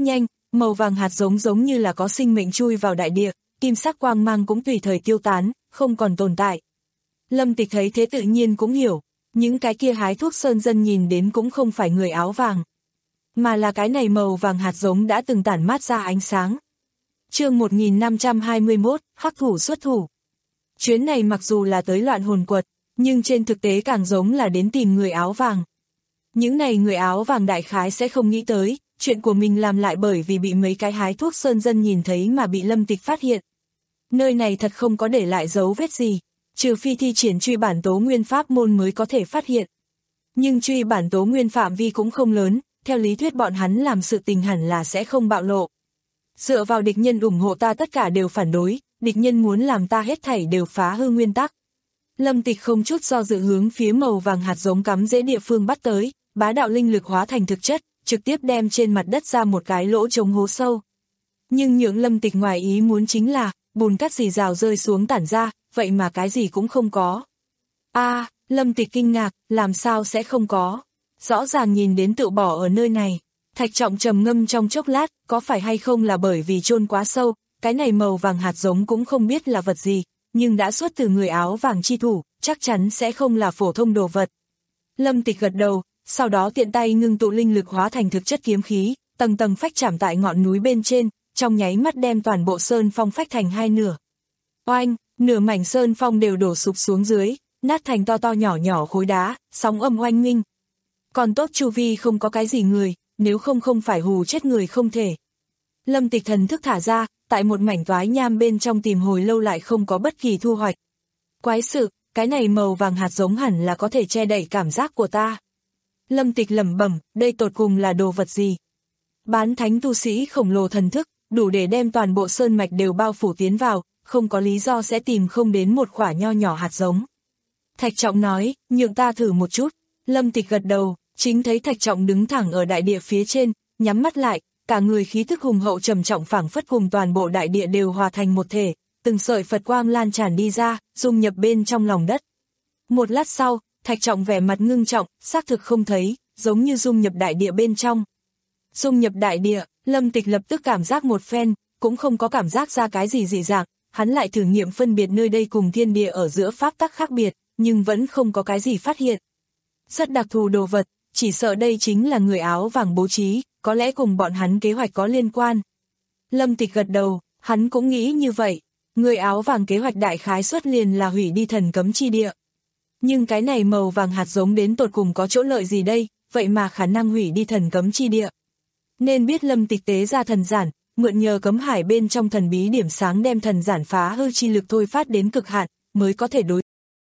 màu vàng hạt giống giống như là có sinh mệnh chui vào đại địa, kim sắc quang mang cũng tùy thời tiêu tán, không còn tồn tại. Lâm Tịch thấy thế tự nhiên cũng hiểu, những cái kia hái thuốc sơn dân nhìn đến cũng không phải người áo vàng, mà là cái này màu vàng hạt giống đã từng tản mát ra ánh sáng. Chương một nghìn năm trăm hai mươi mốt, hắc thủ xuất thủ. Chuyến này mặc dù là tới loạn hồn quật, nhưng trên thực tế càng giống là đến tìm người áo vàng. Những này người áo vàng đại khái sẽ không nghĩ tới, chuyện của mình làm lại bởi vì bị mấy cái hái thuốc sơn dân nhìn thấy mà bị Lâm Tịch phát hiện. Nơi này thật không có để lại dấu vết gì, trừ phi thi triển truy bản tố nguyên pháp môn mới có thể phát hiện. Nhưng truy bản tố nguyên phạm vi cũng không lớn, theo lý thuyết bọn hắn làm sự tình hẳn là sẽ không bạo lộ. Dựa vào địch nhân ủng hộ ta tất cả đều phản đối, địch nhân muốn làm ta hết thảy đều phá hư nguyên tắc. Lâm Tịch không chút do dự hướng phía màu vàng hạt giống cắm rễ địa phương bắt tới, bá đạo linh lực hóa thành thực chất, trực tiếp đem trên mặt đất ra một cái lỗ trống hố sâu. Nhưng nhượng Lâm Tịch ngoài ý muốn chính là, bùn cát rì rào rơi xuống tản ra, vậy mà cái gì cũng không có. A, à, Lâm Tịch kinh ngạc, làm sao sẽ không có? Rõ ràng nhìn đến tự bỏ ở nơi này. Thạch Trọng trầm ngâm trong chốc lát, có phải hay không là bởi vì chôn quá sâu, cái này màu vàng hạt giống cũng không biết là vật gì, nhưng đã xuất từ người áo vàng chi thủ, chắc chắn sẽ không là phổ thông đồ vật. Lâm Tịch gật đầu, sau đó tiện tay ngưng tụ linh lực hóa thành thực chất kiếm khí, tầng tầng phách chạm tại ngọn núi bên trên, trong nháy mắt đem toàn bộ sơn phong phách thành hai nửa. Oanh, nửa mảnh sơn phong đều đổ sụp xuống dưới, nát thành to to nhỏ nhỏ khối đá, sóng âm oanh minh. Còn tốt chu vi không có cái gì người, nếu không không phải hù chết người không thể. Lâm Tịch thần thức thả ra, tại một mảnh toái nham bên trong tìm hồi lâu lại không có bất kỳ thu hoạch. Quái sự, cái này màu vàng hạt giống hẳn là có thể che đậy cảm giác của ta. Lâm Tịch lẩm bẩm, đây tột cùng là đồ vật gì? Bán thánh tu sĩ khổng lồ thần thức, đủ để đem toàn bộ sơn mạch đều bao phủ tiến vào, không có lý do sẽ tìm không đến một quả nho nhỏ hạt giống. Thạch Trọng nói, nhượng ta thử một chút. Lâm Tịch gật đầu, chính thấy Thạch Trọng đứng thẳng ở đại địa phía trên, nhắm mắt lại, cả người khí thức hùng hậu trầm trọng phảng phất cùng toàn bộ đại địa đều hòa thành một thể, từng sợi Phật quang lan tràn đi ra, dung nhập bên trong lòng đất. Một lát sau, Thạch Trọng vẻ mặt ngưng trọng, xác thực không thấy, giống như dung nhập đại địa bên trong. Dung nhập đại địa, Lâm Tịch lập tức cảm giác một phen, cũng không có cảm giác ra cái gì dị dạng, hắn lại thử nghiệm phân biệt nơi đây cùng thiên địa ở giữa pháp tắc khác biệt, nhưng vẫn không có cái gì phát hiện. Rất đặc thù đồ vật, chỉ sợ đây chính là người áo vàng bố trí, có lẽ cùng bọn hắn kế hoạch có liên quan. Lâm Tịch gật đầu, hắn cũng nghĩ như vậy, người áo vàng kế hoạch đại khái xuất liền là hủy đi thần cấm chi địa. Nhưng cái này màu vàng hạt giống đến tột cùng có chỗ lợi gì đây, vậy mà khả năng hủy đi thần cấm chi địa. Nên biết Lâm Tịch tế ra thần giản, mượn nhờ cấm hải bên trong thần bí điểm sáng đem thần giản phá hư chi lực thôi phát đến cực hạn, mới có thể đối.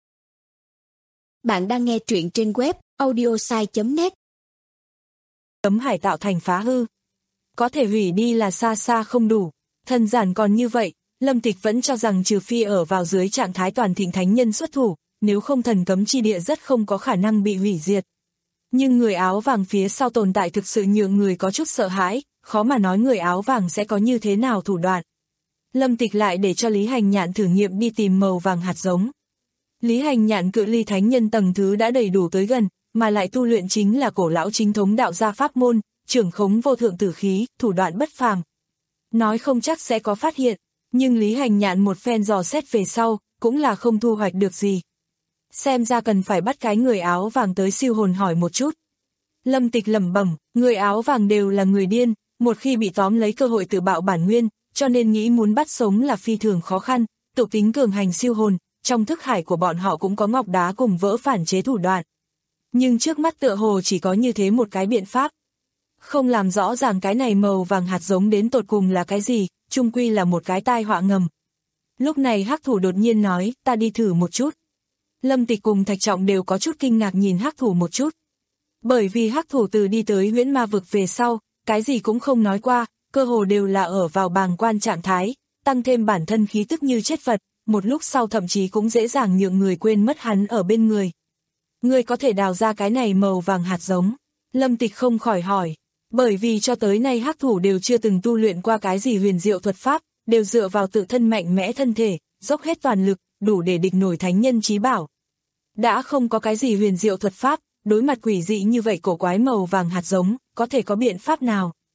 Bạn đang nghe truyện trên web audiosai chấm net. Cấm hải tạo thành phá hư, có thể hủy đi là xa xa không đủ, thần giản còn như vậy, Lâm Tịch vẫn cho rằng trừ phi ở vào dưới trạng thái toàn thịnh thánh nhân xuất thủ, nếu không thần cấm chi địa rất không có khả năng bị hủy diệt. Nhưng người áo vàng phía sau tồn tại thực sự nhượng người có chút sợ hãi, khó mà nói người áo vàng sẽ có như thế nào thủ đoạn. Lâm Tịch lại để cho Lý Hành Nhạn thử nghiệm đi tìm màu vàng hạt giống. Lý Hành Nhạn cự ly thánh nhân tầng thứ đã đầy đủ tới gần, mà lại tu luyện chính là cổ lão chính thống đạo gia pháp môn, trưởng khống vô thượng tử khí, thủ đoạn bất phàm. Nói không chắc sẽ có phát hiện, nhưng Lý Hành Nhạn một phen dò xét về sau, cũng là không thu hoạch được gì. Xem ra cần phải bắt cái người áo vàng tới siêu hồn hỏi một chút. Lâm Tịch lẩm bẩm, người áo vàng đều là người điên, một khi bị tóm lấy cơ hội tự bạo bản nguyên, cho nên nghĩ muốn bắt sống là phi thường khó khăn, tự tính cường hành siêu hồn, trong thức hải của bọn họ cũng có ngọc đá cùng vỡ phản chế thủ đoạn. Nhưng trước mắt tựa hồ chỉ có như thế một cái biện pháp. Không làm rõ ràng cái này màu vàng hạt giống đến tột cùng là cái gì, chung quy là một cái tai họa ngầm. Lúc này Hắc Thủ đột nhiên nói, ta đi thử một chút. Lâm Tịch cùng Thạch Trọng đều có chút kinh ngạc nhìn Hắc Thủ một chút. Bởi vì Hắc Thủ từ đi tới Huyễn Ma vực về sau, cái gì cũng không nói qua, cơ hồ đều là ở vào bàng quan trạng thái, tăng thêm bản thân khí tức như chết vật, một lúc sau thậm chí cũng dễ dàng nhượng người quên mất hắn ở bên người. Người có thể đào ra cái này màu vàng hạt giống. Lâm Tịch không khỏi hỏi, bởi vì cho tới nay Hắc Thủ đều chưa từng tu luyện qua cái gì huyền diệu thuật pháp, đều dựa vào tự thân mạnh mẽ thân thể, dốc hết toàn lực, đủ để địch nổi thánh nhân chí bảo. Đã không có cái gì huyền diệu thuật pháp, đối mặt quỷ dị như vậy cổ quái màu vàng hạt giống, có thể có biện pháp nào?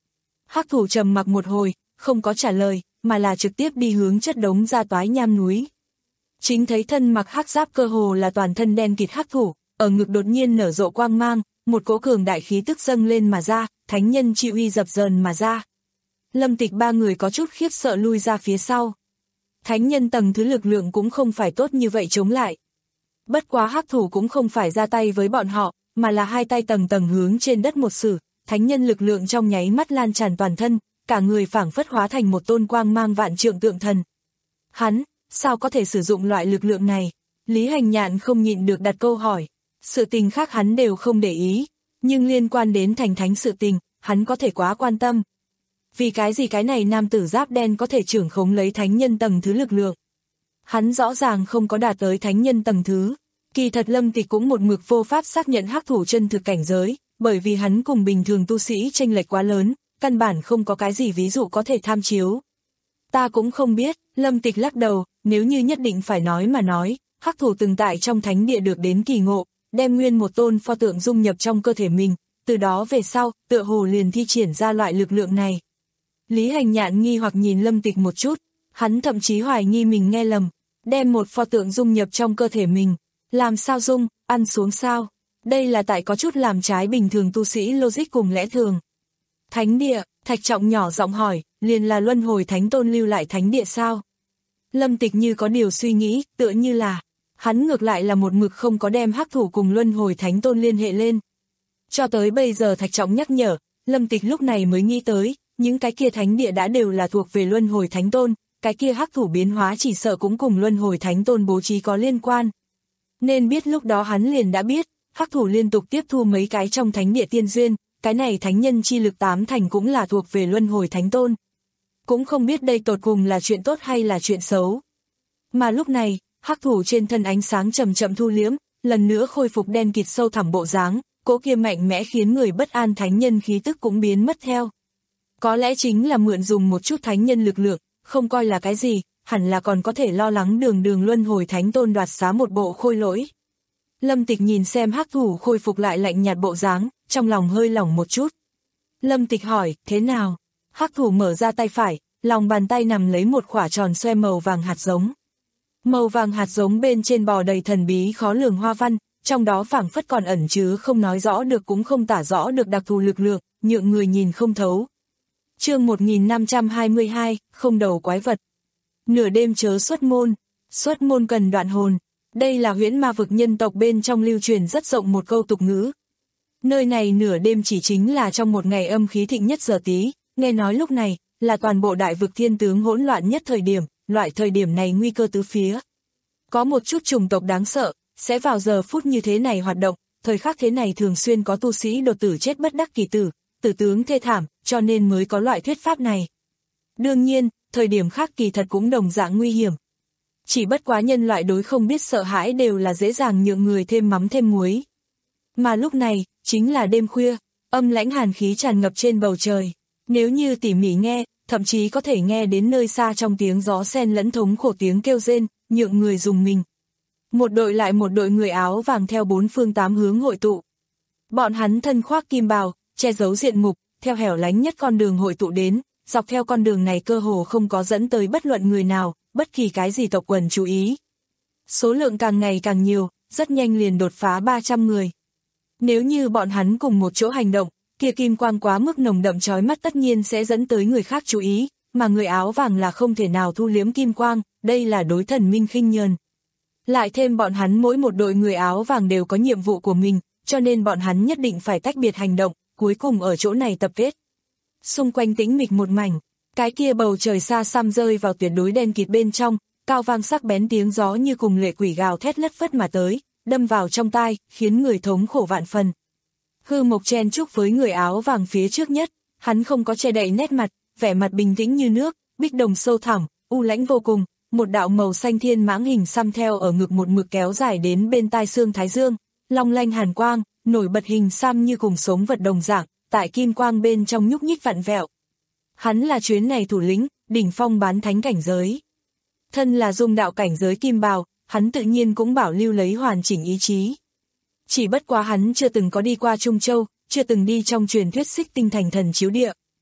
Hắc thủ trầm mặc một hồi, không có trả lời, mà là trực tiếp đi hướng chất đống ra toái nham núi. Chính thấy thân mặc hắc giáp cơ hồ là toàn thân đen kịt hắc thủ, ở ngực đột nhiên nở rộ quang mang, một cỗ cường đại khí tức dâng lên mà ra, thánh nhân chi uy dập dờn mà ra. Lâm Tịch ba người có chút khiếp sợ lui ra phía sau. Thánh nhân tầng thứ lực lượng cũng không phải tốt như vậy chống lại. Bất quá hắc thủ cũng không phải ra tay với bọn họ, mà là hai tay tầng tầng hướng trên đất một sử, thánh nhân lực lượng trong nháy mắt lan tràn toàn thân, cả người phảng phất hóa thành một tôn quang mang vạn trượng tượng thần. Hắn, sao có thể sử dụng loại lực lượng này? Lý Hành Nhạn không nhịn được đặt câu hỏi. Sự tình khác hắn đều không để ý, nhưng liên quan đến thành thánh sự tình, hắn có thể quá quan tâm. Vì cái gì cái này nam tử giáp đen có thể trưởng khống lấy thánh nhân tầng thứ lực lượng? Hắn rõ ràng không có đạt tới thánh nhân tầng thứ. Kỳ thật Lâm Tịch cũng một mực vô pháp xác nhận hắc thủ chân thực cảnh giới, bởi vì hắn cùng bình thường tu sĩ chênh lệch quá lớn, căn bản không có cái gì ví dụ có thể tham chiếu. Ta cũng không biết, Lâm Tịch lắc đầu, nếu như nhất định phải nói mà nói, hắc thủ từng tại trong thánh địa được đến kỳ ngộ, đem nguyên một tôn pho tượng dung nhập trong cơ thể mình, từ đó về sau, tựa hồ liền thi triển ra loại lực lượng này. Lý Hành Nhạn nghi hoặc nhìn Lâm Tịch một chút, hắn thậm chí hoài nghi mình nghe lầm, đem một pho tượng dung nhập trong cơ thể mình, làm sao dung, ăn xuống sao? Đây là tại có chút làm trái bình thường tu sĩ logic cùng lẽ thường. Thánh địa, Thạch Trọng nhỏ giọng hỏi, liền là luân hồi thánh tôn lưu lại thánh địa sao? Lâm Tịch như có điều suy nghĩ, tựa như là, hắn ngược lại là một mực không có đem hắc thủ cùng luân hồi thánh tôn liên hệ lên. Cho tới bây giờ Thạch Trọng nhắc nhở, Lâm Tịch lúc này mới nghĩ tới, những cái kia thánh địa đã đều là thuộc về luân hồi thánh tôn, cái kia hắc thủ biến hóa chỉ sợ cũng cùng luân hồi thánh tôn bố trí có liên quan. Nên biết lúc đó hắn liền đã biết, hắc thủ liên tục tiếp thu mấy cái trong thánh địa tiên duyên, cái này thánh nhân chi lực tám thành cũng là thuộc về luân hồi thánh tôn. Cũng không biết đây tột cùng là chuyện tốt hay là chuyện xấu. Mà lúc này, hắc thủ trên thân ánh sáng chậm chậm thu liếm, lần nữa khôi phục đen kịt sâu thẳm bộ dáng, cỗ kia mạnh mẽ khiến người bất an thánh nhân khí tức cũng biến mất theo. Có lẽ chính là mượn dùng một chút thánh nhân lực lượng, không coi là cái gì, hẳn là còn có thể lo lắng đường đường luân hồi thánh tôn đoạt xá một bộ khôi lỗi. Lâm Tịch nhìn xem hắc thủ khôi phục lại lạnh nhạt bộ dáng, trong lòng hơi lỏng một chút. Lâm Tịch hỏi, thế nào? Hắc thủ mở ra tay phải, lòng bàn tay nằm lấy một quả tròn xoe màu vàng hạt giống. Màu vàng hạt giống bên trên bò đầy thần bí khó lường hoa văn, trong đó phảng phất còn ẩn chứa không nói rõ được cũng không tả rõ được đặc thù lực lượng, nhượng người nhìn không thấu. Chương một nghìn năm trăm hai mươi hai, không đầu quái vật. Nửa đêm chớ xuất môn, xuất môn cần đoạn hồn. Đây là huyễn ma vực nhân tộc bên trong lưu truyền rất rộng một câu tục ngữ. Nơi này nửa đêm chỉ chính là trong một ngày âm khí thịnh nhất giờ tí, nghe nói lúc này là toàn bộ đại vực thiên tướng hỗn loạn nhất thời điểm, loại thời điểm này nguy cơ tứ phía. Có một chút chủng tộc đáng sợ, sẽ vào giờ phút như thế này hoạt động, thời khắc thế này thường xuyên có tu sĩ đột tử chết bất đắc kỳ tử, tử tướng thê thảm, cho nên mới có loại thuyết pháp này. Đương nhiên, thời điểm khác kỳ thật cũng đồng dạng nguy hiểm. Chỉ bất quá nhân loại đối không biết sợ hãi đều là dễ dàng nhượng người thêm mắm thêm muối. Mà lúc này, chính là đêm khuya, âm lãnh hàn khí tràn ngập trên bầu trời. Nếu như tỉ mỉ nghe, thậm chí có thể nghe đến nơi xa trong tiếng gió xen lẫn thống khổ tiếng kêu rên, nhượng người dùng mình. Một đội lại một đội người áo vàng theo bốn phương tám hướng hội tụ. Bọn hắn thân khoác kim bào, che giấu diện mục, theo hẻo lánh nhất con đường hội tụ đến, dọc theo con đường này cơ hồ không có dẫn tới bất luận người nào, bất kỳ cái gì tộc quần chú ý. Số lượng càng ngày càng nhiều, rất nhanh liền đột phá ba trăm người. Nếu như bọn hắn cùng một chỗ hành động, kia kim quang quá mức nồng đậm chói mắt tất nhiên sẽ dẫn tới người khác chú ý, mà người áo vàng là không thể nào thu liếm kim quang, đây là đối thần minh khinh nhờn. Lại thêm bọn hắn mỗi một đội người áo vàng đều có nhiệm vụ của mình, cho nên bọn hắn nhất định phải tách biệt hành động, cuối cùng ở chỗ này tập kết. Xung quanh tĩnh mịch một mảnh, cái kia bầu trời xa xăm rơi vào tuyệt đối đen kịt bên trong, cao vang sắc bén tiếng gió như cùng lệ quỷ gào thét lất phất mà tới, đâm vào trong tai, khiến người thống khổ vạn phần. Hư Mộc chen chúc với người áo vàng phía trước nhất, hắn không có che đậy nét mặt, vẻ mặt bình tĩnh như nước, bích đồng sâu thẳm, u lãnh vô cùng, một đạo màu xanh thiên mãng hình xăm theo ở ngực một mực kéo dài đến bên tai xương thái dương, long lanh hàn quang, nổi bật hình xăm như cùng sống vật đồng dạng, tại kim quang bên trong nhúc nhích vặn vẹo. Hắn là chuyến này thủ lĩnh, đỉnh phong bán thánh cảnh giới. Thân là dung đạo cảnh giới kim bào, hắn tự nhiên cũng bảo lưu lấy hoàn chỉnh ý chí. Chỉ bất quá hắn chưa từng có đi qua Trung Châu, chưa từng đi trong truyền thuyết Xích Tinh thành thần chiếu địa.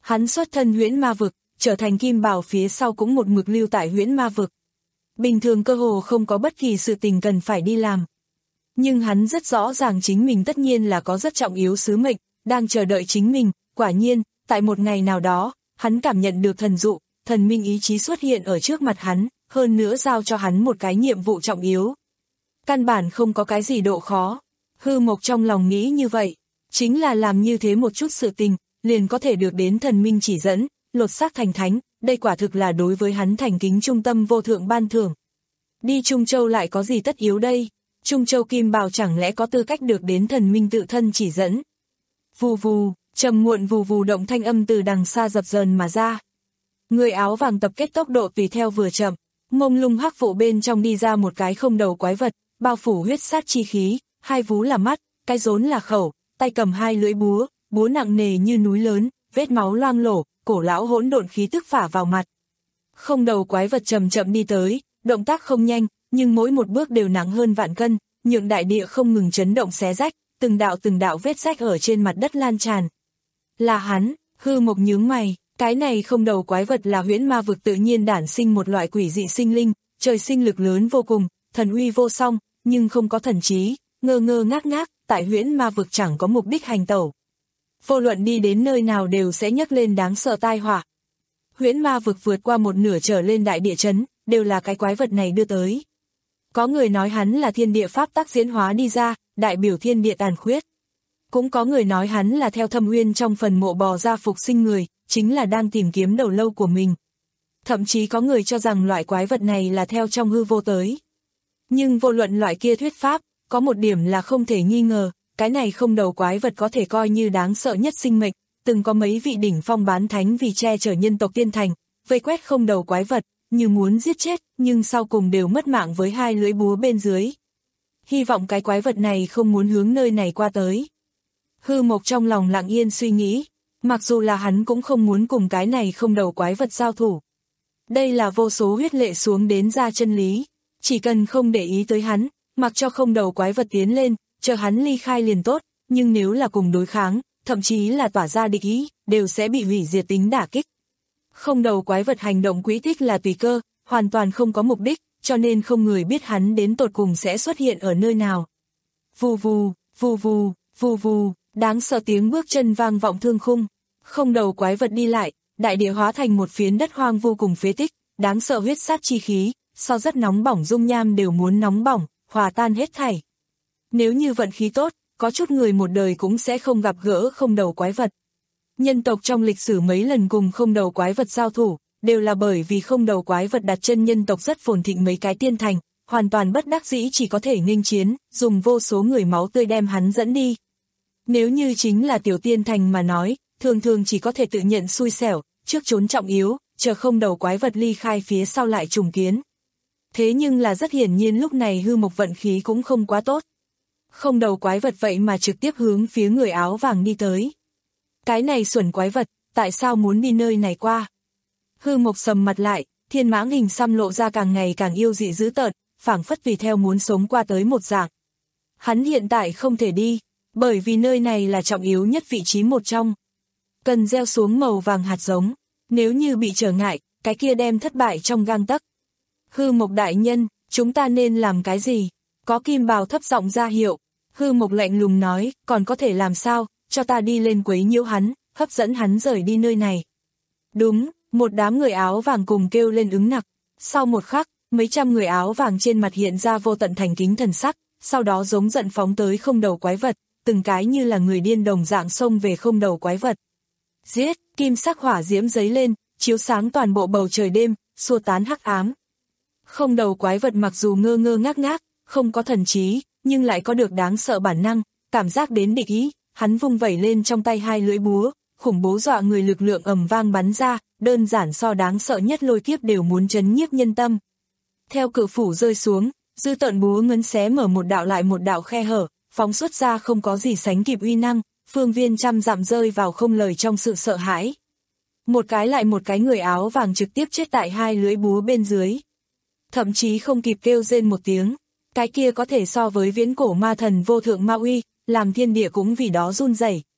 Hắn xuất thân huyễn ma vực, trở thành kim bào phía sau cũng một mực lưu tại huyễn ma vực. Bình thường cơ hồ không có bất kỳ sự tình cần phải đi làm. Nhưng hắn rất rõ ràng chính mình tất nhiên là có rất trọng yếu sứ mệnh, đang chờ đợi chính mình. Quả nhiên, tại một ngày nào đó, hắn cảm nhận được thần dụ, thần minh ý chí xuất hiện ở trước mặt hắn, hơn nữa giao cho hắn một cái nhiệm vụ trọng yếu. Căn bản không có cái gì độ khó. Hư Mộc trong lòng nghĩ như vậy, chính là làm như thế một chút sự tình, liền có thể được đến thần minh chỉ dẫn, lột xác thành thánh, đây quả thực là đối với hắn thành kính trung tâm vô thượng ban thưởng. Đi Trung Châu lại có gì tất yếu đây? Trung Châu kim bào chẳng lẽ có tư cách được đến thần minh tự thân chỉ dẫn? Vù vù, trầm muộn vù vù động thanh âm từ đằng xa dập dờn mà ra. Người áo vàng tập kết tốc độ tùy theo vừa chậm, mông lung hắc vụ bên trong đi ra một cái không đầu quái vật, bao phủ huyết sát chi khí, hai vú là mắt, cái rốn là khẩu, tay cầm hai lưỡi búa, búa nặng nề như núi lớn, vết máu loang lổ, cổ lão hỗn độn khí tức phả vào mặt. Không đầu quái vật chậm chậm đi tới, động tác không nhanh, nhưng mỗi một bước đều nặng hơn vạn cân, nhượng đại địa không ngừng chấn động xé rách, từng đạo từng đạo vết rách ở trên mặt đất lan tràn. Là hắn, Hư Mộc nhướng mày, cái này không đầu quái vật là huyễn ma vực tự nhiên đản sinh một loại quỷ dị sinh linh, trời sinh lực lớn vô cùng, thần uy vô song, nhưng không có thần trí, ngơ ngơ ngác ngác, tại huyễn ma vực chẳng có mục đích hành tẩu. Vô luận đi đến nơi nào đều sẽ nhấc lên đáng sợ tai họa. Huyễn ma vực vượt qua một nửa trở lên đại địa chấn, đều là cái quái vật này đưa tới. Có người nói hắn là thiên địa pháp tắc diễn hóa đi ra, đại biểu thiên địa tàn khuyết. Cũng có người nói hắn là theo thâm uyên trong phần mộ bò ra phục sinh người, chính là đang tìm kiếm đầu lâu của mình. Thậm chí có người cho rằng loại quái vật này là theo trong hư vô tới. Nhưng vô luận loại kia thuyết pháp, có một điểm là không thể nghi ngờ, cái này không đầu quái vật có thể coi như đáng sợ nhất sinh mệnh, từng có mấy vị đỉnh phong bán thánh vì che chở nhân tộc tiên thành, vây quét không đầu quái vật, như muốn giết chết, nhưng sau cùng đều mất mạng với hai lưỡi búa bên dưới. Hy vọng cái quái vật này không muốn hướng nơi này qua tới. Hư Mộc trong lòng lặng yên suy nghĩ, mặc dù là hắn cũng không muốn cùng cái này không đầu quái vật giao thủ. Đây là vô số huyết lệ xuống đến ra chân lý, chỉ cần không để ý tới hắn, mặc cho không đầu quái vật tiến lên, chờ hắn ly khai liền tốt, nhưng nếu là cùng đối kháng, thậm chí là tỏa ra địch ý, đều sẽ bị hủy diệt tính đả kích. Không đầu quái vật hành động quỹ tích là tùy cơ, hoàn toàn không có mục đích, cho nên không người biết hắn đến tột cùng sẽ xuất hiện ở nơi nào. Vù vù, vù vù, vù vù, đáng sợ tiếng bước chân vang vọng thương khung. Không đầu quái vật đi lại, đại địa hóa thành một phiến đất hoang vô cùng phế tích, đáng sợ huyết sát chi khí, so rất nóng bỏng dung nham đều muốn nóng bỏng, hòa tan hết thảy. Nếu như vận khí tốt, có chút người một đời cũng sẽ không gặp gỡ không đầu quái vật. Nhân tộc trong lịch sử mấy lần cùng không đầu quái vật giao thủ, đều là bởi vì không đầu quái vật đặt chân nhân tộc rất phồn thịnh mấy cái tiên thành, hoàn toàn bất đắc dĩ chỉ có thể nghênh chiến, dùng vô số người máu tươi đem hắn dẫn đi. Nếu như chính là tiểu tiên thành mà nói, thường thường chỉ có thể tự nhận xui xẻo, trước trốn trọng yếu, chờ không đầu quái vật ly khai phía sau lại trùng kiến. Thế nhưng là rất hiển nhiên lúc này Hư Mộc vận khí cũng không quá tốt. Không đầu quái vật vậy mà trực tiếp hướng phía người áo vàng đi tới. Cái này xuẩn quái vật, tại sao muốn đi nơi này qua? Hư Mộc sầm mặt lại, thiên mãng hình xăm lộ ra càng ngày càng yêu dị dữ tợn, phảng phất vì theo muốn sống qua tới một dạng. Hắn hiện tại không thể đi, bởi vì nơi này là trọng yếu nhất vị trí một trong. Cần gieo xuống màu vàng hạt giống, nếu như bị trở ngại, cái kia đem thất bại trong gang tấc. Hư Mộc đại nhân, chúng ta nên làm cái gì? Có kim bào thấp giọng ra hiệu. Hư Mộc lạnh lùng nói, còn có thể làm sao, cho ta đi lên quấy nhiễu hắn, hấp dẫn hắn rời đi nơi này. Đúng, một đám người áo vàng cùng kêu lên ứng nặc. Sau một khắc, mấy trăm người áo vàng trên mặt hiện ra vô tận thành kính thần sắc, sau đó giống giận phóng tới không đầu quái vật, từng cái như là người điên đồng dạng xông về không đầu quái vật. Giết, kim sắc hỏa diễm giấy lên, chiếu sáng toàn bộ bầu trời đêm, xua tán hắc ám. Không đầu quái vật mặc dù ngơ ngơ ngác ngác, không có thần trí, nhưng lại có được đáng sợ bản năng, cảm giác đến địch ý, hắn vung vẩy lên trong tay hai lưỡi búa, khủng bố dọa người lực lượng ầm vang bắn ra, đơn giản so đáng sợ nhất lôi kiếp đều muốn chấn nhiếp nhân tâm. Theo cự phủ rơi xuống, dư tợn búa ngấn xé mở một đạo lại một đạo khe hở, phóng xuất ra không có gì sánh kịp uy năng, phương viên trăm dặm rơi vào không lời trong sự sợ hãi. Một cái lại một cái người áo vàng trực tiếp chết tại hai lưỡi búa bên dưới. Thậm chí không kịp kêu rên một tiếng, cái kia có thể so với viễn cổ ma thần vô thượng ma uy, làm thiên địa cũng vì đó run rẩy.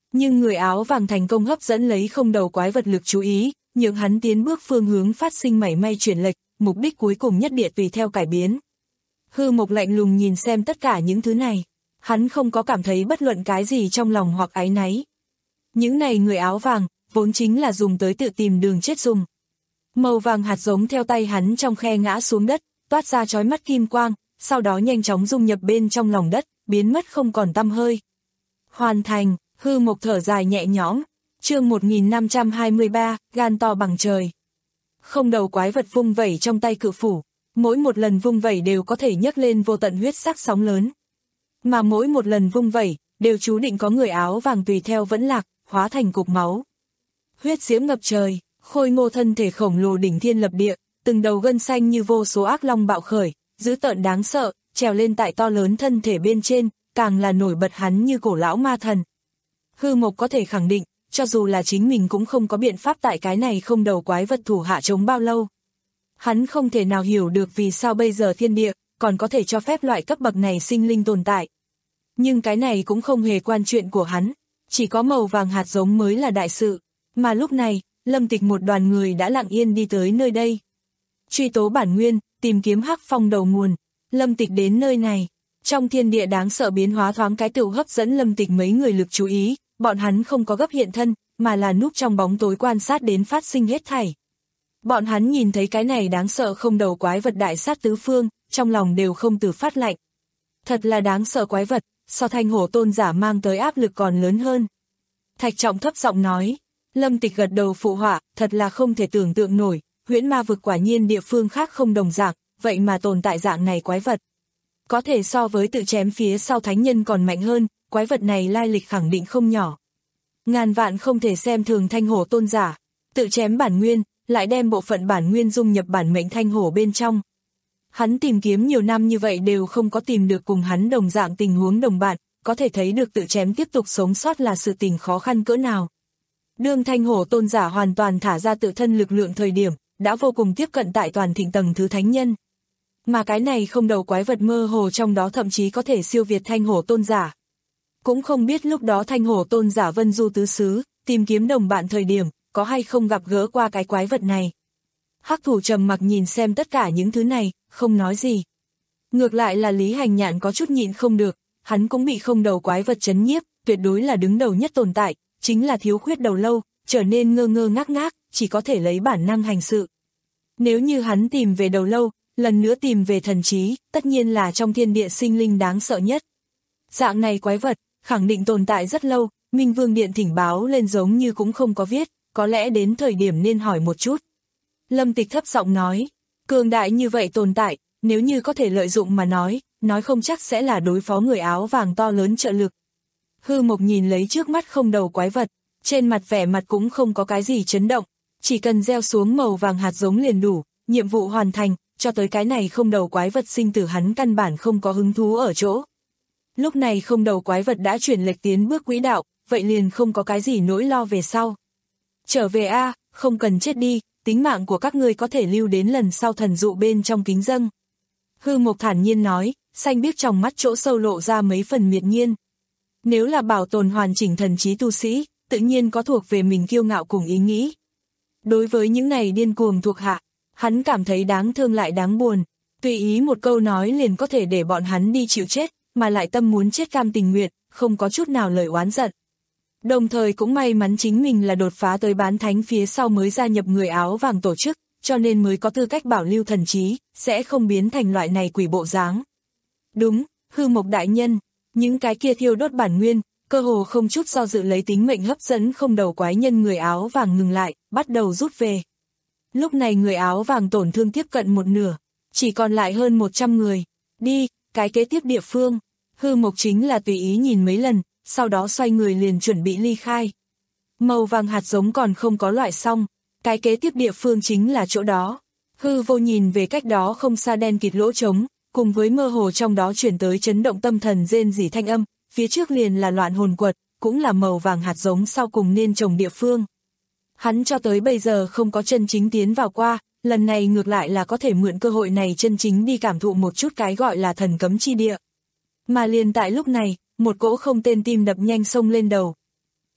Nhưng người áo vàng thành công hấp dẫn lấy không đầu quái vật lực chú ý, nhượng hắn tiến bước phương hướng phát sinh mảy may chuyển lệch, mục đích cuối cùng nhất địa tùy theo cải biến. Hư Mộc lạnh lùng nhìn xem tất cả những thứ này, hắn không có cảm thấy bất luận cái gì trong lòng hoặc áy náy. Những này người áo vàng, vốn chính là dùng tới tự tìm đường chết dùng. Màu vàng hạt giống theo tay hắn trong khe ngã xuống đất, toát ra chói mắt kim quang, sau đó nhanh chóng dung nhập bên trong lòng đất, biến mất không còn tăm hơi. Hoàn thành, Hư Mộc thở dài nhẹ nhõm. Chương một nghìn năm trăm hai mươi ba, gan to bằng trời. Không đầu quái vật vung vẩy trong tay cự phủ, mỗi một lần vung vẩy đều có thể nhấc lên vô tận huyết sắc sóng lớn. Mà mỗi một lần vung vẩy, đều chú định có người áo vàng tùy theo vẫn lạc, hóa thành cục máu. Huyết diễm ngập trời, khôi ngô thân thể khổng lồ đỉnh thiên lập địa, từng đầu gân xanh như vô số ác long bạo khởi, dữ tợn đáng sợ, trèo lên tại to lớn thân thể bên trên, càng là nổi bật hắn như cổ lão ma thần. Hư Mộc có thể khẳng định, cho dù là chính mình cũng không có biện pháp tại cái này không đầu quái vật thủ hạ chống bao lâu. Hắn không thể nào hiểu được vì sao bây giờ thiên địa còn có thể cho phép loại cấp bậc này sinh linh tồn tại. Nhưng cái này cũng không hề quan chuyện của hắn, chỉ có màu vàng hạt giống mới là đại sự. Mà lúc này, Lâm Tịch một đoàn người đã lặng yên đi tới nơi đây. Truy tố bản nguyên, tìm kiếm hắc phong đầu nguồn. Lâm Tịch đến nơi này, trong thiên địa đáng sợ biến hóa thoáng cái tựu hấp dẫn Lâm Tịch mấy người lực chú ý. Bọn hắn không có gấp hiện thân, mà là núp trong bóng tối quan sát đến phát sinh hết thảy. Bọn hắn nhìn thấy cái này đáng sợ không đầu quái vật đại sát tứ phương, trong lòng đều không từ phát lạnh. Thật là đáng sợ quái vật, so Thanh Hổ tôn giả mang tới áp lực còn lớn hơn. Thạch Trọng thấp giọng nói. Lâm Tịch gật đầu phụ họa, thật là không thể tưởng tượng nổi, huyễn ma vực quả nhiên địa phương khác không đồng dạng, vậy mà tồn tại dạng này quái vật. Có thể so với tự chém phía sau thánh nhân còn mạnh hơn, quái vật này lai lịch khẳng định không nhỏ. Ngàn vạn không thể xem thường Thanh Hổ tôn giả, tự chém bản nguyên, lại đem bộ phận bản nguyên dung nhập bản mệnh Thanh Hổ bên trong. Hắn tìm kiếm nhiều năm như vậy đều không có tìm được cùng hắn đồng dạng tình huống đồng bạn, có thể thấy được tự chém tiếp tục sống sót là sự tình khó khăn cỡ nào. Đương Thanh Hổ tôn giả hoàn toàn thả ra tự thân lực lượng thời điểm, đã vô cùng tiếp cận tại toàn thịnh tầng thứ thánh nhân. Mà cái này không đầu quái vật mơ hồ trong đó thậm chí có thể siêu việt Thanh Hổ tôn giả. Cũng không biết lúc đó Thanh Hổ tôn giả vân du tứ xứ, tìm kiếm đồng bạn thời điểm, có hay không gặp gỡ qua cái quái vật này. Hắc Thủ trầm mặc nhìn xem tất cả những thứ này, không nói gì. Ngược lại là Lý Hành Nhạn có chút nhịn không được, hắn cũng bị không đầu quái vật chấn nhiếp, tuyệt đối là đứng đầu nhất tồn tại, chính là thiếu khuyết đầu lâu, trở nên ngơ ngơ ngác ngác, chỉ có thể lấy bản năng hành sự. Nếu như hắn tìm về đầu lâu, lần nữa tìm về thần trí, tất nhiên là trong thiên địa sinh linh đáng sợ nhất. Dạng này quái vật, khẳng định tồn tại rất lâu, Minh Vương Điện thỉnh báo lên giống như cũng không có viết, có lẽ đến thời điểm nên hỏi một chút. Lâm Tịch thấp giọng nói, cường đại như vậy tồn tại, nếu như có thể lợi dụng mà nói, nói không chắc sẽ là đối phó người áo vàng to lớn trợ lực. Hư Mộc nhìn lấy trước mắt không đầu quái vật, trên mặt vẻ mặt cũng không có cái gì chấn động, chỉ cần gieo xuống màu vàng hạt giống liền đủ, nhiệm vụ hoàn thành, cho tới cái này không đầu quái vật sinh tử hắn căn bản không có hứng thú ở chỗ. Lúc này không đầu quái vật đã chuyển lệch tiến bước quỹ đạo, vậy liền không có cái gì nỗi lo về sau. Trở về a, không cần chết đi, tính mạng của các ngươi có thể lưu đến lần sau thần dụ bên trong kính dâng. Hư Mộc thản nhiên nói, xanh biếc trong mắt chỗ sâu lộ ra mấy phần miệt nhiên. Nếu là bảo tồn hoàn chỉnh thần trí tu sĩ, tự nhiên có thuộc về mình kiêu ngạo cùng ý nghĩ. Đối với những này điên cuồng thuộc hạ, hắn cảm thấy đáng thương lại đáng buồn, tùy ý một câu nói liền có thể để bọn hắn đi chịu chết, mà lại tâm muốn chết cam tình nguyện, không có chút nào lời oán giận. Đồng thời cũng may mắn chính mình là đột phá tới bán thánh phía sau mới gia nhập người áo vàng tổ chức, cho nên mới có tư cách bảo lưu thần trí, sẽ không biến thành loại này quỷ bộ dáng. Đúng, Hư Mộc đại nhân, những cái kia thiêu đốt bản nguyên, cơ hồ không chút do dự lấy tính mệnh hấp dẫn không đầu quái nhân người áo vàng ngừng lại, bắt đầu rút về. Lúc này người áo vàng tổn thương tiếp cận một nửa, chỉ còn lại hơn một trăm người. Đi, cái kế tiếp địa phương. Hư Mộc chính là tùy ý nhìn mấy lần, sau đó xoay người liền chuẩn bị ly khai. Màu vàng hạt giống còn không có loại xong, cái kế tiếp địa phương chính là chỗ đó. Hư Vô nhìn về cách đó không xa đen kịt lỗ trống, cùng với mơ hồ trong đó chuyển tới chấn động tâm thần rên rỉ thanh âm, phía trước liền là loạn hồn quật, cũng là màu vàng hạt giống sau cùng nên trồng địa phương. Hắn cho tới bây giờ không có chân chính tiến vào qua, lần này ngược lại là có thể mượn cơ hội này chân chính đi cảm thụ một chút cái gọi là thần cấm chi địa. Mà liền tại lúc này, một cỗ không tên tim đập nhanh xông lên đầu.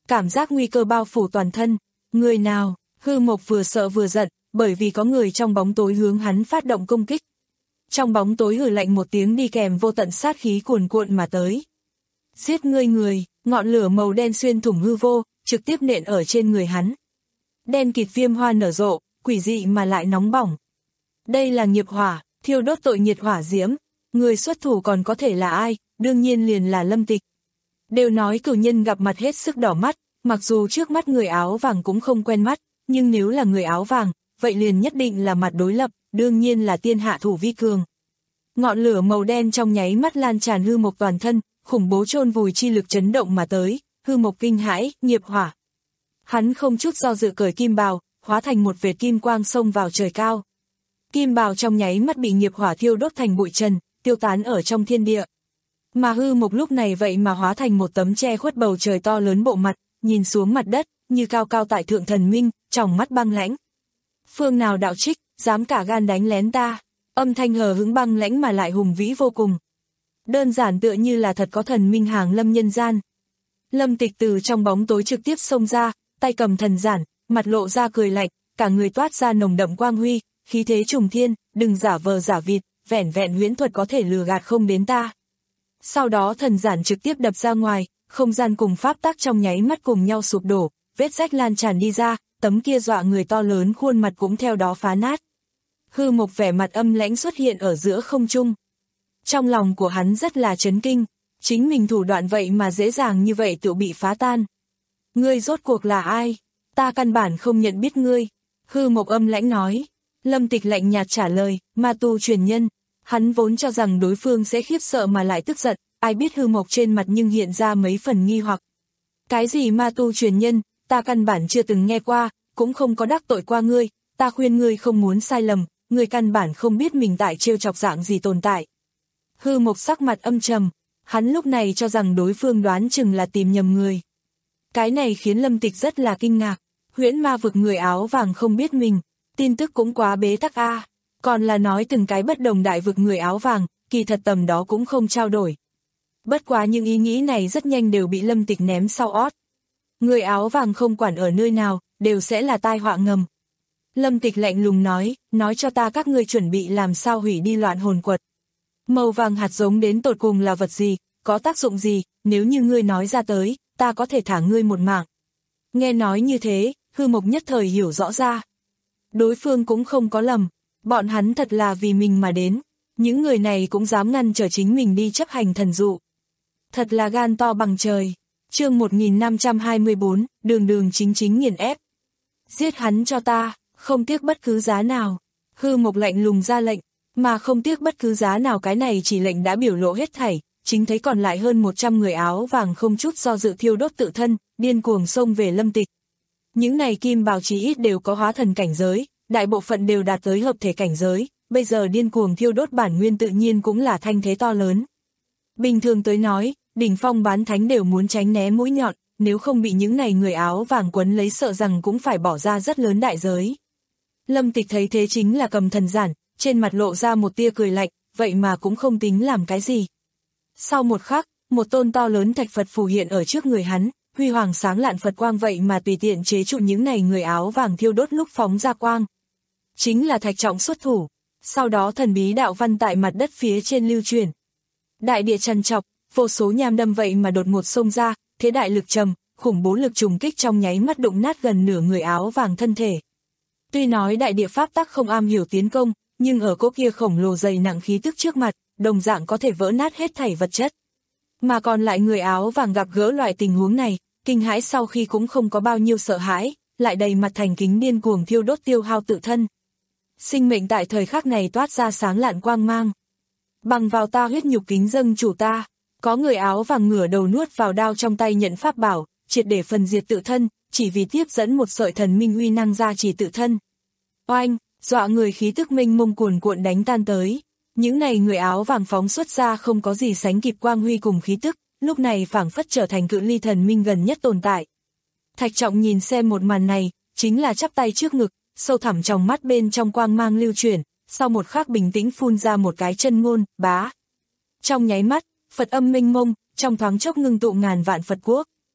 cảm giác nguy cơ bao phủ toàn thân. Người nào? Hư Mộc vừa sợ vừa giận, bởi vì có người trong bóng tối hướng hắn phát động công kích. Trong bóng tối hừ lạnh một tiếng đi kèm vô tận sát khí cuồn cuộn mà tới. Giết ngươi người, ngọn lửa màu đen xuyên thủng hư vô, trực tiếp nện ở trên người hắn. Đen kịt viêm hoa nở rộ, quỷ dị mà lại nóng bỏng. Đây là nghiệp hỏa, thiêu đốt tội nhiệt hỏa diễm. Người xuất thủ còn có thể là ai? Đương nhiên liền là Lâm Tịch. Đều nói cửu nhân gặp mặt hết sức đỏ mắt, mặc dù trước mắt người áo vàng cũng không quen mắt, nhưng nếu là người áo vàng, vậy liền nhất định là mặt đối lập, đương nhiên là tiên hạ thủ vi cường. Ngọn lửa màu đen trong nháy mắt lan tràn Hư Mộc toàn thân, khủng bố chôn vùi chi lực chấn động mà tới, Hư Mộc kinh hãi, nghiệp hỏa. Hắn không chút do dự cởi kim bào, hóa thành một vệt kim quang xông vào trời cao. Kim bào trong nháy mắt bị nghiệp hỏa thiêu đốt thành bụi trần, tiêu tán ở trong thiên địa. Mà Hư Mộc lúc này vậy mà hóa thành một tấm che khuất bầu trời to lớn bộ mặt, nhìn xuống mặt đất, như cao cao tại thượng thần minh, tròng mắt băng lãnh. Phương nào đạo trích, dám cả gan đánh lén ta, âm thanh hờ hững băng lãnh mà lại hùng vĩ vô cùng. Đơn giản tựa như là thật có thần minh hàng lâm nhân gian. Lâm Tịch từ trong bóng tối trực tiếp xông ra, tay cầm thần giản, mặt lộ ra cười lạnh, cả người toát ra nồng đậm quang huy, khí thế trùng thiên, đừng giả vờ giả vịt, vẻn vẹn huyễn thuật có thể lừa gạt không đến ta. Sau đó thần giản trực tiếp đập ra ngoài, không gian cùng pháp tắc trong nháy mắt cùng nhau sụp đổ, vết rách lan tràn đi ra, tấm kia dọa người to lớn khuôn mặt cũng theo đó phá nát. Hư Mộc vẻ mặt âm lãnh xuất hiện ở giữa không trung. Trong lòng của hắn rất là chấn kinh, chính mình thủ đoạn vậy mà dễ dàng như vậy tự bị phá tan. Ngươi rốt cuộc là ai? Ta căn bản không nhận biết ngươi. Hư Mộc âm lãnh nói. Lâm Tịch lạnh nhạt trả lời, ma tu truyền nhân. Hắn vốn cho rằng đối phương sẽ khiếp sợ mà lại tức giận, ai biết Hư Mộc trên mặt nhưng hiện ra mấy phần nghi hoặc. Cái gì ma tu truyền nhân, ta căn bản chưa từng nghe qua, cũng không có đắc tội qua ngươi, ta khuyên ngươi không muốn sai lầm, ngươi căn bản không biết mình tại trêu chọc dạng gì tồn tại. Hư Mộc sắc mặt âm trầm, hắn lúc này cho rằng đối phương đoán chừng là tìm nhầm người. Cái này khiến Lâm Tịch rất là kinh ngạc, huyễn ma vực người áo vàng không biết mình, tin tức cũng quá bế tắc a, còn là nói từng cái bất đồng đại vực người áo vàng, kỳ thật tầm đó cũng không trao đổi. Bất quá những ý nghĩ này rất nhanh đều bị Lâm Tịch ném sau ót. Người áo vàng không quản ở nơi nào, đều sẽ là tai họa ngầm. Lâm Tịch lạnh lùng nói, nói cho ta các ngươi chuẩn bị làm sao hủy đi loạn hồn quật. Màu vàng hạt giống đến tột cùng là vật gì, có tác dụng gì, nếu như ngươi nói ra tới, ta có thể thả ngươi một mạng. Nghe nói như thế, Hư Mộc nhất thời hiểu rõ ra. Đối phương cũng không có lầm, bọn hắn thật là vì mình mà đến, những người này cũng dám ngăn trở chính mình đi chấp hành thần dụ. Thật là gan to bằng trời. Chương một nghìn năm trăm hai mươi bốn, đường đường chính chính nghiền ép. Giết hắn cho ta, không tiếc bất cứ giá nào. Hư Mộc lạnh lùng ra lệnh, mà không tiếc bất cứ giá nào, cái này chỉ lệnh đã biểu lộ hết thảy, chính thấy còn lại hơn một trăm người áo vàng không chút do dự thiêu đốt tự thân, điên cuồng xông về Lâm Tịch. Những này kim bào chí ít đều có hóa thần cảnh giới, đại bộ phận đều đạt tới hợp thể cảnh giới, bây giờ điên cuồng thiêu đốt bản nguyên tự nhiên cũng là thanh thế to lớn. Bình thường tới nói, đỉnh phong bán thánh đều muốn tránh né mũi nhọn, nếu không bị những này người áo vàng quấn lấy sợ rằng cũng phải bỏ ra rất lớn đại giới. Lâm Tịch thấy thế chính là cầm thần giản, trên mặt lộ ra một tia cười lạnh, vậy mà cũng không tính làm cái gì. Sau một khắc, một tôn to lớn thạch Phật phù hiện ở trước người hắn, huy hoàng sáng lạn Phật quang vậy mà tùy tiện chế trụ những này người áo vàng thiêu đốt lúc phóng ra quang. Chính là Thạch Trọng xuất thủ, sau đó thần bí đạo văn tại mặt đất phía trên lưu truyền. Đại địa trằn trọc, vô số nham đâm vậy mà đột ngột xông ra, thế đại lực trầm, khủng bố lực trùng kích trong nháy mắt đụng nát gần nửa người áo vàng thân thể. Tuy nói đại địa pháp tắc không am hiểu tiến công, nhưng ở cỗ kia khổng lồ dày nặng khí tức trước mặt, đồng dạng có thể vỡ nát hết thảy vật chất. Mà còn lại người áo vàng gặp gỡ loại tình huống này, kinh hãi sau khi cũng không có bao nhiêu sợ hãi, lại đầy mặt thành kính điên cuồng thiêu đốt tiêu hao tự thân. Sinh mệnh tại thời khắc này toát ra sáng lạn quang mang. Bằng vào ta huyết nhục kính dâng chủ ta, có người áo vàng ngửa đầu nuốt vào đao trong tay nhận pháp bảo, triệt để phần diệt tự thân, chỉ vì tiếp dẫn một sợi thần minh uy năng ra chỉ tự thân. Oanh, dọa người khí tức mênh mông cuồn cuộn đánh tan tới. Những này người áo vàng phóng xuất ra không có gì sánh kịp quang huy cùng khí tức, lúc này phảng phất trở thành cự ly thần minh gần nhất tồn tại. Thạch Trọng nhìn xem một màn này, chính là chắp tay trước ngực, sâu thẳm trong mắt bên trong quang mang lưu chuyển, sau một khắc bình tĩnh phun ra một cái chân ngôn, bá. Trong nháy mắt, Phật âm mênh mông, trong thoáng chốc ngưng tụ ngàn vạn Phật quốc.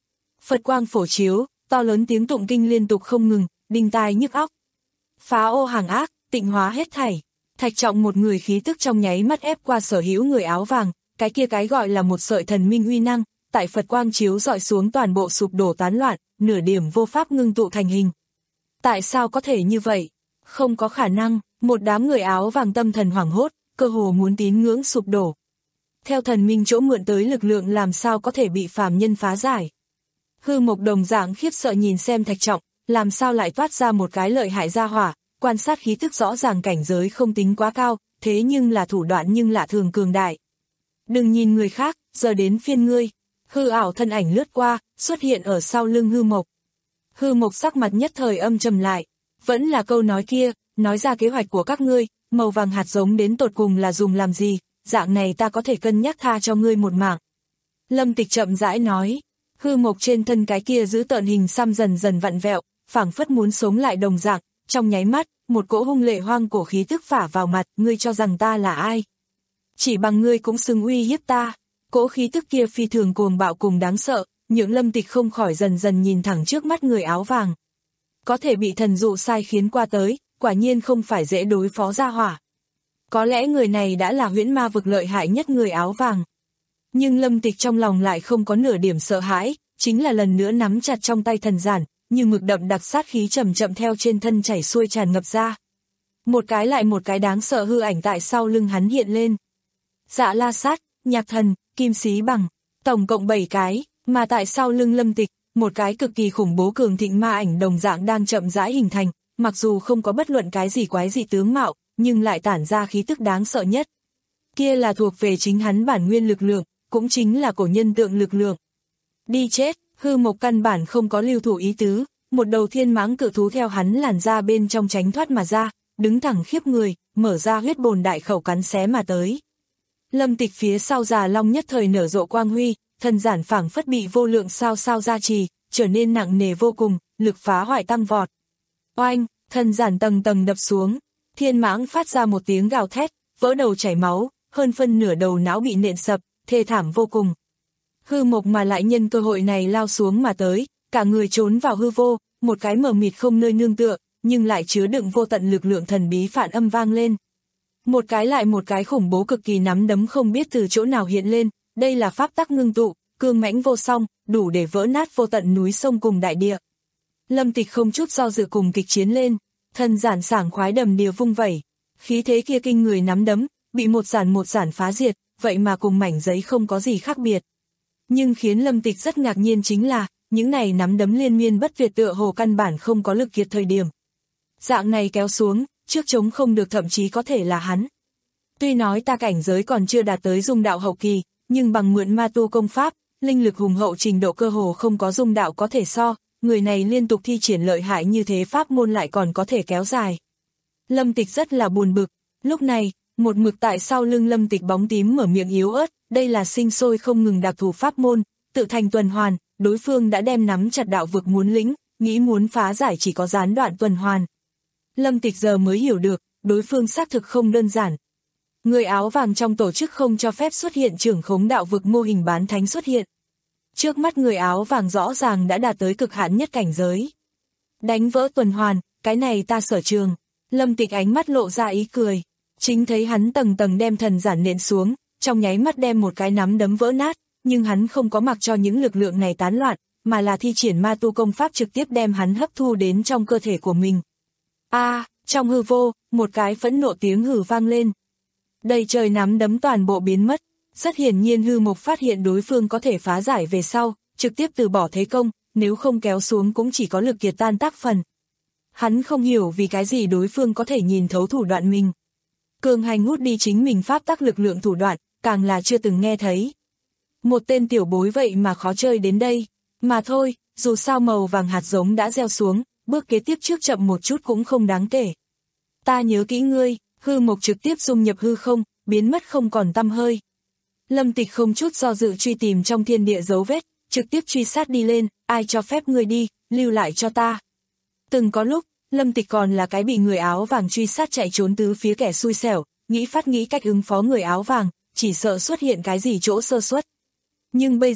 Phật quang phổ chiếu, to lớn tiếng tụng kinh liên tục không ngừng, đinh tai nhức óc. Phá ô hàng ác, tịnh hóa hết thảy. Thạch Trọng một người khí tức trong nháy mắt ép qua sở hữu người áo vàng, cái kia cái gọi là một sợi thần minh uy năng, tại Phật quang chiếu dọi xuống toàn bộ sụp đổ tán loạn, nửa điểm vô pháp ngưng tụ thành hình. Tại sao có thể như vậy? Không có khả năng, một đám người áo vàng tâm thần hoảng hốt, cơ hồ muốn tín ngưỡng sụp đổ. Theo thần minh chỗ mượn tới lực lượng làm sao có thể bị phàm nhân phá giải. Hư Mộc đồng dạng khiếp sợ nhìn xem Thạch Trọng, làm sao lại toát ra một cái lợi hại gia hỏa, quan sát khí tức rõ ràng cảnh giới không tính quá cao, thế nhưng là thủ đoạn nhưng lạ thường cường đại. Đừng nhìn người khác, giờ đến phiên ngươi. Hư ảo thân ảnh lướt qua, xuất hiện ở sau lưng Hư Mộc. Hư Mộc sắc mặt nhất thời âm trầm lại, vẫn là câu nói kia, nói ra kế hoạch của các ngươi, màu vàng hạt giống đến tột cùng là dùng làm gì, dạng này ta có thể cân nhắc tha cho ngươi một mạng. Lâm Tịch chậm rãi nói, Hư Mộc trên thân cái kia giữ tợn hình xăm dần dần vặn vẹo, phảng phất muốn sống lại đồng dạng, trong nháy mắt, một cỗ hung lệ hoang cổ khí tức phả vào mặt, ngươi cho rằng ta là ai? Chỉ bằng ngươi cũng xứng uy hiếp ta. Cỗ khí tức kia phi thường cuồng bạo cùng đáng sợ, những Lâm Tịch không khỏi dần dần nhìn thẳng trước mắt người áo vàng. Có thể bị thần dụ sai khiến qua tới, quả nhiên không phải dễ đối phó ra hỏa. Có lẽ người này đã là huyễn ma vực lợi hại nhất người áo vàng. Nhưng Lâm Tịch trong lòng lại không có nửa điểm sợ hãi, chính là lần nữa nắm chặt trong tay thần giản, như mực đậm đặc sát khí chậm chậm theo trên thân chảy xuôi tràn ngập ra. Một cái lại một cái đáng sợ hư ảnh tại sau lưng hắn hiện lên. Dạ La Sát, Nhạc Thần, Kim Xí Bằng, tổng cộng bảy cái, mà tại sau lưng Lâm Tịch, một cái cực kỳ khủng bố cường thịnh ma ảnh đồng dạng đang chậm rãi hình thành, mặc dù không có bất luận cái gì quái dị tướng mạo, nhưng lại tản ra khí tức đáng sợ nhất. Kia là thuộc về chính hắn bản nguyên lực lượng, cũng chính là cổ nhân tượng lực lượng. Đi chết, Hư Mộc căn bản không có lưu thủ ý tứ, một đầu thiên mãng cự thú theo hắn làn ra bên trong tránh thoát mà ra, đứng thẳng khiếp người, mở ra huyết bồn đại khẩu cắn xé mà tới. Lâm Tịch phía sau già long nhất thời nở rộ quang huy, thần giản phảng phất bị vô lượng sao sao gia trì, trở nên nặng nề vô cùng, lực phá hoại tăng vọt. Oanh, thần giản tầng tầng đập xuống, thiên mãng phát ra một tiếng gào thét, vỡ đầu chảy máu, hơn phân nửa đầu não bị nện sập, thê thảm vô cùng. Hư Mộc mà lại nhân cơ hội này lao xuống mà tới, cả người trốn vào hư vô, một cái mờ mịt không nơi nương tựa, nhưng lại chứa đựng vô tận lực lượng thần bí phản âm vang lên. Một cái lại một cái khủng bố cực kỳ nắm đấm không biết từ chỗ nào hiện lên, đây là pháp tắc ngưng tụ, cương mãnh vô song, đủ để vỡ nát vô tận núi sông cùng đại địa. Lâm Tịch không chút do dự cùng kịch chiến lên, thần giản sảng khoái đầm đìa vung vẩy, khí thế kia kinh người nắm đấm, bị một giản một giản phá diệt, vậy mà cùng mảnh giấy không có gì khác biệt. Nhưng khiến Lâm Tịch rất ngạc nhiên chính là, những này nắm đấm liên miên bất tuyệt tựa hồ căn bản không có lực kiệt thời điểm. Dạng này kéo xuống, trước chống không được thậm chí có thể là hắn. Tuy nói ta cảnh giới còn chưa đạt tới dung đạo hậu kỳ, nhưng bằng mượn ma tu công pháp, linh lực hùng hậu trình độ cơ hồ không có dung đạo có thể so, người này liên tục thi triển lợi hại như thế pháp môn lại còn có thể kéo dài. Lâm Tịch rất là buồn bực, lúc này, một mực tại sau lưng Lâm Tịch bóng tím mở miệng yếu ớt, đây là sinh sôi không ngừng đặc thù pháp môn, tự thành tuần hoàn, đối phương đã đem nắm chặt đạo vực muốn lĩnh, nghĩ muốn phá giải chỉ có gián đoạn tuần hoàn. Lâm Tịch giờ mới hiểu được, đối phương xác thực không đơn giản. Người áo vàng trong tổ chức không cho phép xuất hiện trưởng khống đạo vực mô hình bán thánh xuất hiện. Trước mắt người áo vàng rõ ràng đã đạt tới cực hạn nhất cảnh giới. Đánh vỡ tuần hoàn, cái này ta sở trường. Lâm Tịch ánh mắt lộ ra ý cười. Chính thấy hắn tầng tầng đem thần giản nện xuống, trong nháy mắt đem một cái nắm đấm vỡ nát, nhưng hắn không có mặc cho những lực lượng này tán loạn, mà là thi triển ma tu công pháp trực tiếp đem hắn hấp thu đến trong cơ thể của mình. A, à, trong hư vô, một cái phẫn nộ tiếng hừ vang lên. Đầy trời nắm đấm toàn bộ biến mất, rất hiển nhiên Hư Mộc phát hiện đối phương có thể phá giải về sau, trực tiếp từ bỏ thế công, nếu không kéo xuống cũng chỉ có lực kiệt tan tác phần. Hắn không hiểu vì cái gì đối phương có thể nhìn thấu thủ đoạn mình. Cường hành hút đi chính mình pháp tắc lực lượng thủ đoạn, càng là chưa từng nghe thấy. Một tên tiểu bối vậy mà khó chơi đến đây, mà thôi, dù sao màu vàng hạt giống đã gieo xuống, bước kế tiếp trước chậm một chút cũng không đáng kể. Ta nhớ kỹ ngươi, Hư Mộc trực tiếp dung nhập hư không, biến mất không còn tăm hơi. Lâm Tịch không chút do dự truy tìm trong thiên địa dấu vết, trực tiếp truy sát đi lên, ai cho phép ngươi đi, lưu lại cho ta. Từng có lúc, Lâm Tịch còn là cái bị người áo vàng truy sát chạy trốn tứ phía kẻ xui xẻo, nghĩ phát nghĩ cách ứng phó người áo vàng, chỉ sợ xuất hiện cái gì chỗ sơ suất. Nhưng bây giờ,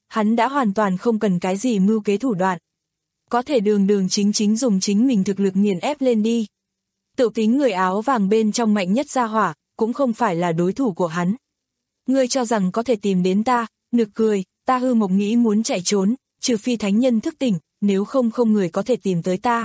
hắn đã hoàn toàn không cần cái gì mưu kế thủ đoạn. Có thể đường đường chính chính dùng chính mình thực lực nghiền ép lên đi. Tự tính người áo vàng bên trong mạnh nhất gia hỏa, cũng không phải là đối thủ của hắn. Ngươi cho rằng có thể tìm đến ta, nực cười, ta Hư Mộc nghĩ muốn chạy trốn, trừ phi thánh nhân thức tỉnh, nếu không không người có thể tìm tới ta.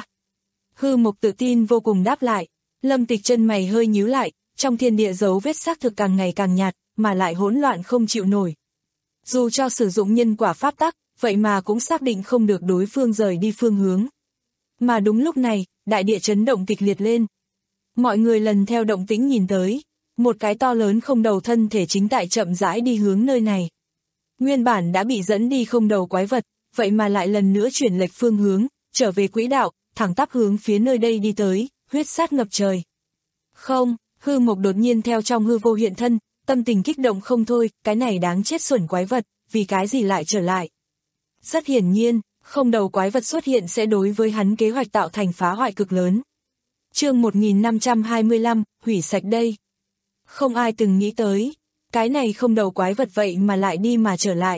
Hư Mộc tự tin vô cùng đáp lại. Lâm Tịch chân mày hơi nhíu lại, trong thiên địa dấu vết xác thực càng ngày càng nhạt, mà lại hỗn loạn không chịu nổi. Dù cho sử dụng nhân quả pháp tắc, vậy mà cũng xác định không được đối phương rời đi phương hướng. Mà đúng lúc này, đại địa chấn động kịch liệt lên. Mọi người lần theo động tĩnh nhìn tới, một cái to lớn không đầu thân thể chính tại chậm rãi đi hướng nơi này. Nguyên bản đã bị dẫn đi không đầu quái vật, vậy mà lại lần nữa chuyển lệch phương hướng, trở về quỹ đạo, thẳng tắp hướng phía nơi đây đi tới, huyết sát ngập trời. Không, Hư Mộc đột nhiên theo trong hư vô hiện thân, tâm tình kích động không thôi, cái này đáng chết xuẩn quái vật, vì cái gì lại trở lại. Rất hiển nhiên, không đầu quái vật xuất hiện sẽ đối với hắn kế hoạch tạo thành phá hoại cực lớn. Chương một nghìn năm trăm hai mươi lăm, hủy sạch đây. Không ai từng nghĩ tới, cái này không đầu quái vật vậy mà lại đi mà trở lại.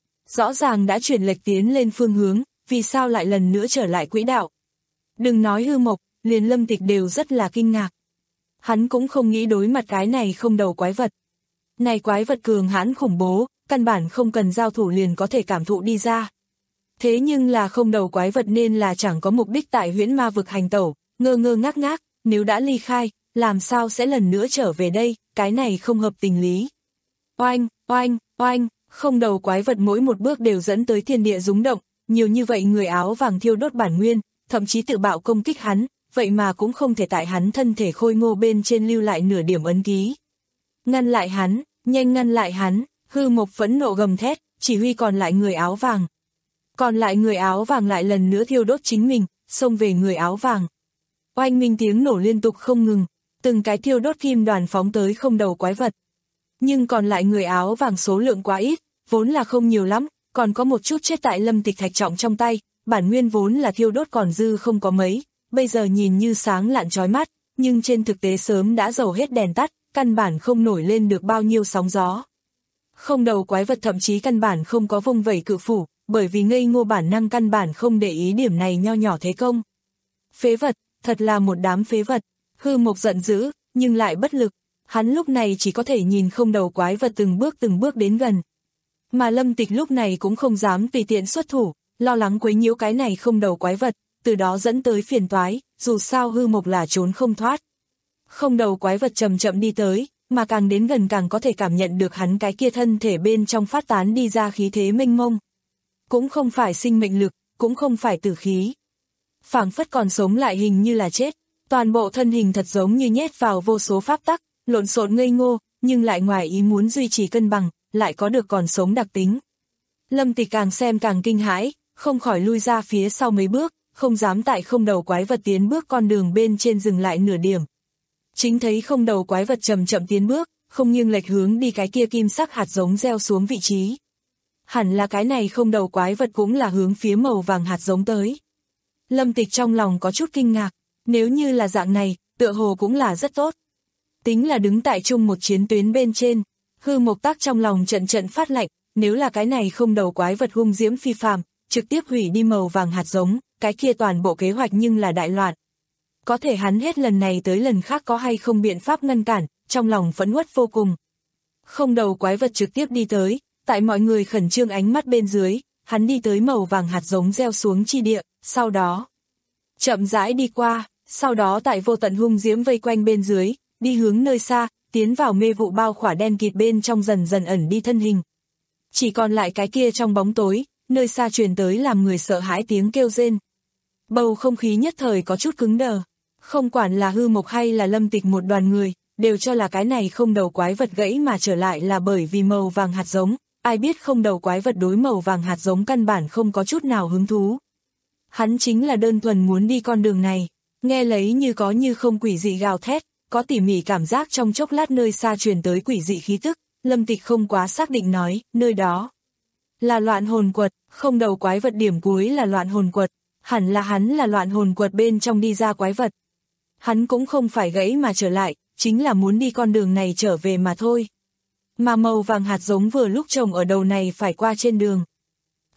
Rõ ràng đã chuyển lệch tiến lên phương hướng, vì sao lại lần nữa trở lại quỹ đạo. Đừng nói Hư Mộc, liền Lâm Tịch đều rất là kinh ngạc. Hắn cũng không nghĩ đối mặt cái này không đầu quái vật. Này quái vật cường hãn khủng bố, căn bản không cần giao thủ liền có thể cảm thụ đi ra. Thế nhưng là không đầu quái vật nên là chẳng có mục đích tại huyễn ma vực hành tẩu, ngơ ngơ ngác ngác, nếu đã ly khai, làm sao sẽ lần nữa trở về đây, cái này không hợp tình lý. Oanh, oanh, oanh, không đầu quái vật mỗi một bước đều dẫn tới thiên địa rúng động, nhiều như vậy người áo vàng thiêu đốt bản nguyên, thậm chí tự bạo công kích hắn, vậy mà cũng không thể tại hắn thân thể khôi ngô bên trên lưu lại nửa điểm ấn ký. Ngăn lại hắn, nhanh ngăn lại hắn, Hư Mộc phẫn nộ gầm thét, chỉ huy còn lại người áo vàng. Còn lại người áo vàng lại lần nữa thiêu đốt chính mình, xông về người áo vàng. Oanh minh tiếng nổ liên tục không ngừng, từng cái thiêu đốt kim đoàn phóng tới không đầu quái vật. Nhưng còn lại người áo vàng số lượng quá ít, vốn là không nhiều lắm, còn có một chút chết tại Lâm Tịch thạch trọng trong tay, bản nguyên vốn là thiêu đốt còn dư không có mấy, bây giờ nhìn như sáng lạn chói mắt, nhưng trên thực tế sớm đã dầu hết đèn tắt, căn bản không nổi lên được bao nhiêu sóng gió. Không đầu quái vật thậm chí căn bản không có vung vẩy cự phủ, bởi vì ngây ngô bản năng căn bản không để ý điểm này nho nhỏ thế công. Phế vật, thật là một đám phế vật. Hư Mộc giận dữ, nhưng lại bất lực. Hắn lúc này chỉ có thể nhìn không đầu quái vật từng bước từng bước đến gần. Mà Lâm Tịch lúc này cũng không dám tùy tiện xuất thủ, lo lắng quấy nhiễu cái này không đầu quái vật, từ đó dẫn tới phiền toái, dù sao Hư Mộc là trốn không thoát. Không đầu quái vật chậm chậm đi tới, mà càng đến gần càng có thể cảm nhận được hắn cái kia thân thể bên trong phát tán đi ra khí thế mênh mông. Cũng không phải sinh mệnh lực, cũng không phải tử khí. Phảng phất còn sống lại hình như là chết, toàn bộ thân hình thật giống như nhét vào vô số pháp tắc, lộn xộn ngây ngô, nhưng lại ngoài ý muốn duy trì cân bằng, lại có được còn sống đặc tính. Lâm Tịch càng xem càng kinh hãi, không khỏi lui ra phía sau mấy bước, không dám tại không đầu quái vật tiến bước con đường bên trên dừng lại nửa điểm. Chính thấy không đầu quái vật chậm chậm tiến bước, không nghiêng lệch hướng đi cái kia kim sắc hạt giống gieo xuống vị trí. Hẳn là cái này không đầu quái vật cũng là hướng phía màu vàng hạt giống tới. Lâm Tịch trong lòng có chút kinh ngạc, nếu như là dạng này, tựa hồ cũng là rất tốt. Tính là đứng tại chung một chiến tuyến bên trên, Hư Mộc Tắc trong lòng trận trận phát lạnh, nếu là cái này không đầu quái vật hung diễm phi phàm, trực tiếp hủy đi màu vàng hạt giống, cái kia toàn bộ kế hoạch nhưng là đại loạn. Có thể hắn hết lần này tới lần khác có hay không biện pháp ngăn cản, trong lòng phẫn uất vô cùng. Không đầu quái vật trực tiếp đi tới, tại mọi người khẩn trương ánh mắt bên dưới, hắn đi tới màu vàng hạt giống gieo xuống chi địa, sau đó chậm rãi đi qua, sau đó tại vô tận hung diễm vây quanh bên dưới, đi hướng nơi xa, tiến vào mê vụ bao khỏa đen kịt bên trong dần dần ẩn đi thân hình. Chỉ còn lại cái kia trong bóng tối, nơi xa truyền tới làm người sợ hãi tiếng kêu rên. Bầu không khí nhất thời có chút cứng đờ, không quản là Hư Mộc hay là Lâm Tịch một đoàn người, đều cho là cái này không đầu quái vật gãy mà trở lại là bởi vì màu vàng hạt giống, ai biết không đầu quái vật đối màu vàng hạt giống căn bản không có chút nào hứng thú. Hắn chính là đơn thuần muốn đi con đường này, nghe lấy như có như không quỷ dị gào thét, có tỉ mỉ cảm giác trong chốc lát nơi xa truyền tới quỷ dị khí tức, Lâm Tịch không quá xác định nói, nơi đó là loạn hồn quật, không đầu quái vật điểm cuối là loạn hồn quật, hẳn là hắn là loạn hồn quật bên trong đi ra quái vật. Hắn cũng không phải gãy mà trở lại, chính là muốn đi con đường này trở về mà thôi. Mà màu vàng hạt giống vừa lúc trồng ở đầu này phải qua trên đường.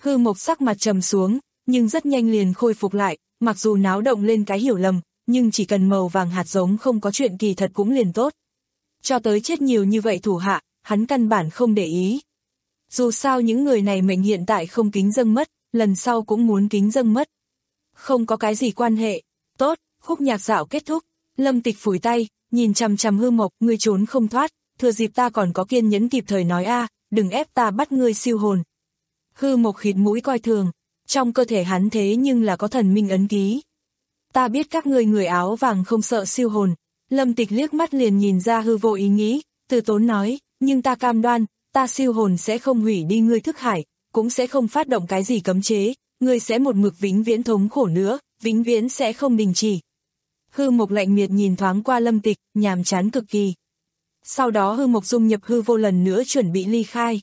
Hư Mộc sắc mặt trầm xuống, nhưng rất nhanh liền khôi phục lại, mặc dù náo động lên cái hiểu lầm, nhưng chỉ cần màu vàng hạt giống không có chuyện kỳ thật cũng liền tốt. Cho tới chết nhiều như vậy thủ hạ, hắn căn bản không để ý. Dù sao những người này mệnh hiện tại không kính dâng mất, lần sau cũng muốn kính dâng mất. Không có cái gì quan hệ. Tốt, khúc nhạc dạo kết thúc. Lâm Tịch phủi tay, nhìn chằm chằm Hư Mộc, ngươi trốn không thoát, thừa dịp ta còn có kiên nhẫn kịp thời nói a, đừng ép ta bắt ngươi siêu hồn. Hư Mộc khịt mũi coi thường, trong cơ thể hắn thế nhưng là có thần minh ấn ký. Ta biết các ngươi người áo vàng không sợ siêu hồn. Lâm Tịch liếc mắt liền nhìn ra hư vô ý nghĩ, từ tốn nói, nhưng ta cam đoan, ta siêu hồn sẽ không hủy đi ngươi thức hải, cũng sẽ không phát động cái gì cấm chế, ngươi sẽ một mực vĩnh viễn thống khổ nữa, vĩnh viễn sẽ không đình chỉ. Hư Mộc lạnh miệt nhìn thoáng qua Lâm Tịch, nhàm chán cực kỳ. Sau đó Hư Mộc dung nhập hư vô lần nữa chuẩn bị ly khai.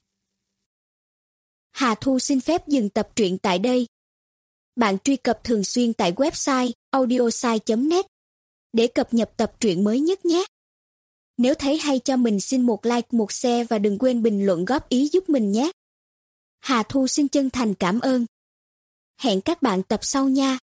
Hà Thu xin phép dừng tập truyện tại đây. Bạn truy cập thường xuyên tại website audiosai chấm net để cập nhật tập truyện mới nhất nhé. Nếu thấy hay cho mình xin một like, một share và đừng quên bình luận góp ý giúp mình nhé. Hà Thu xin chân thành cảm ơn. Hẹn các bạn tập sau nha.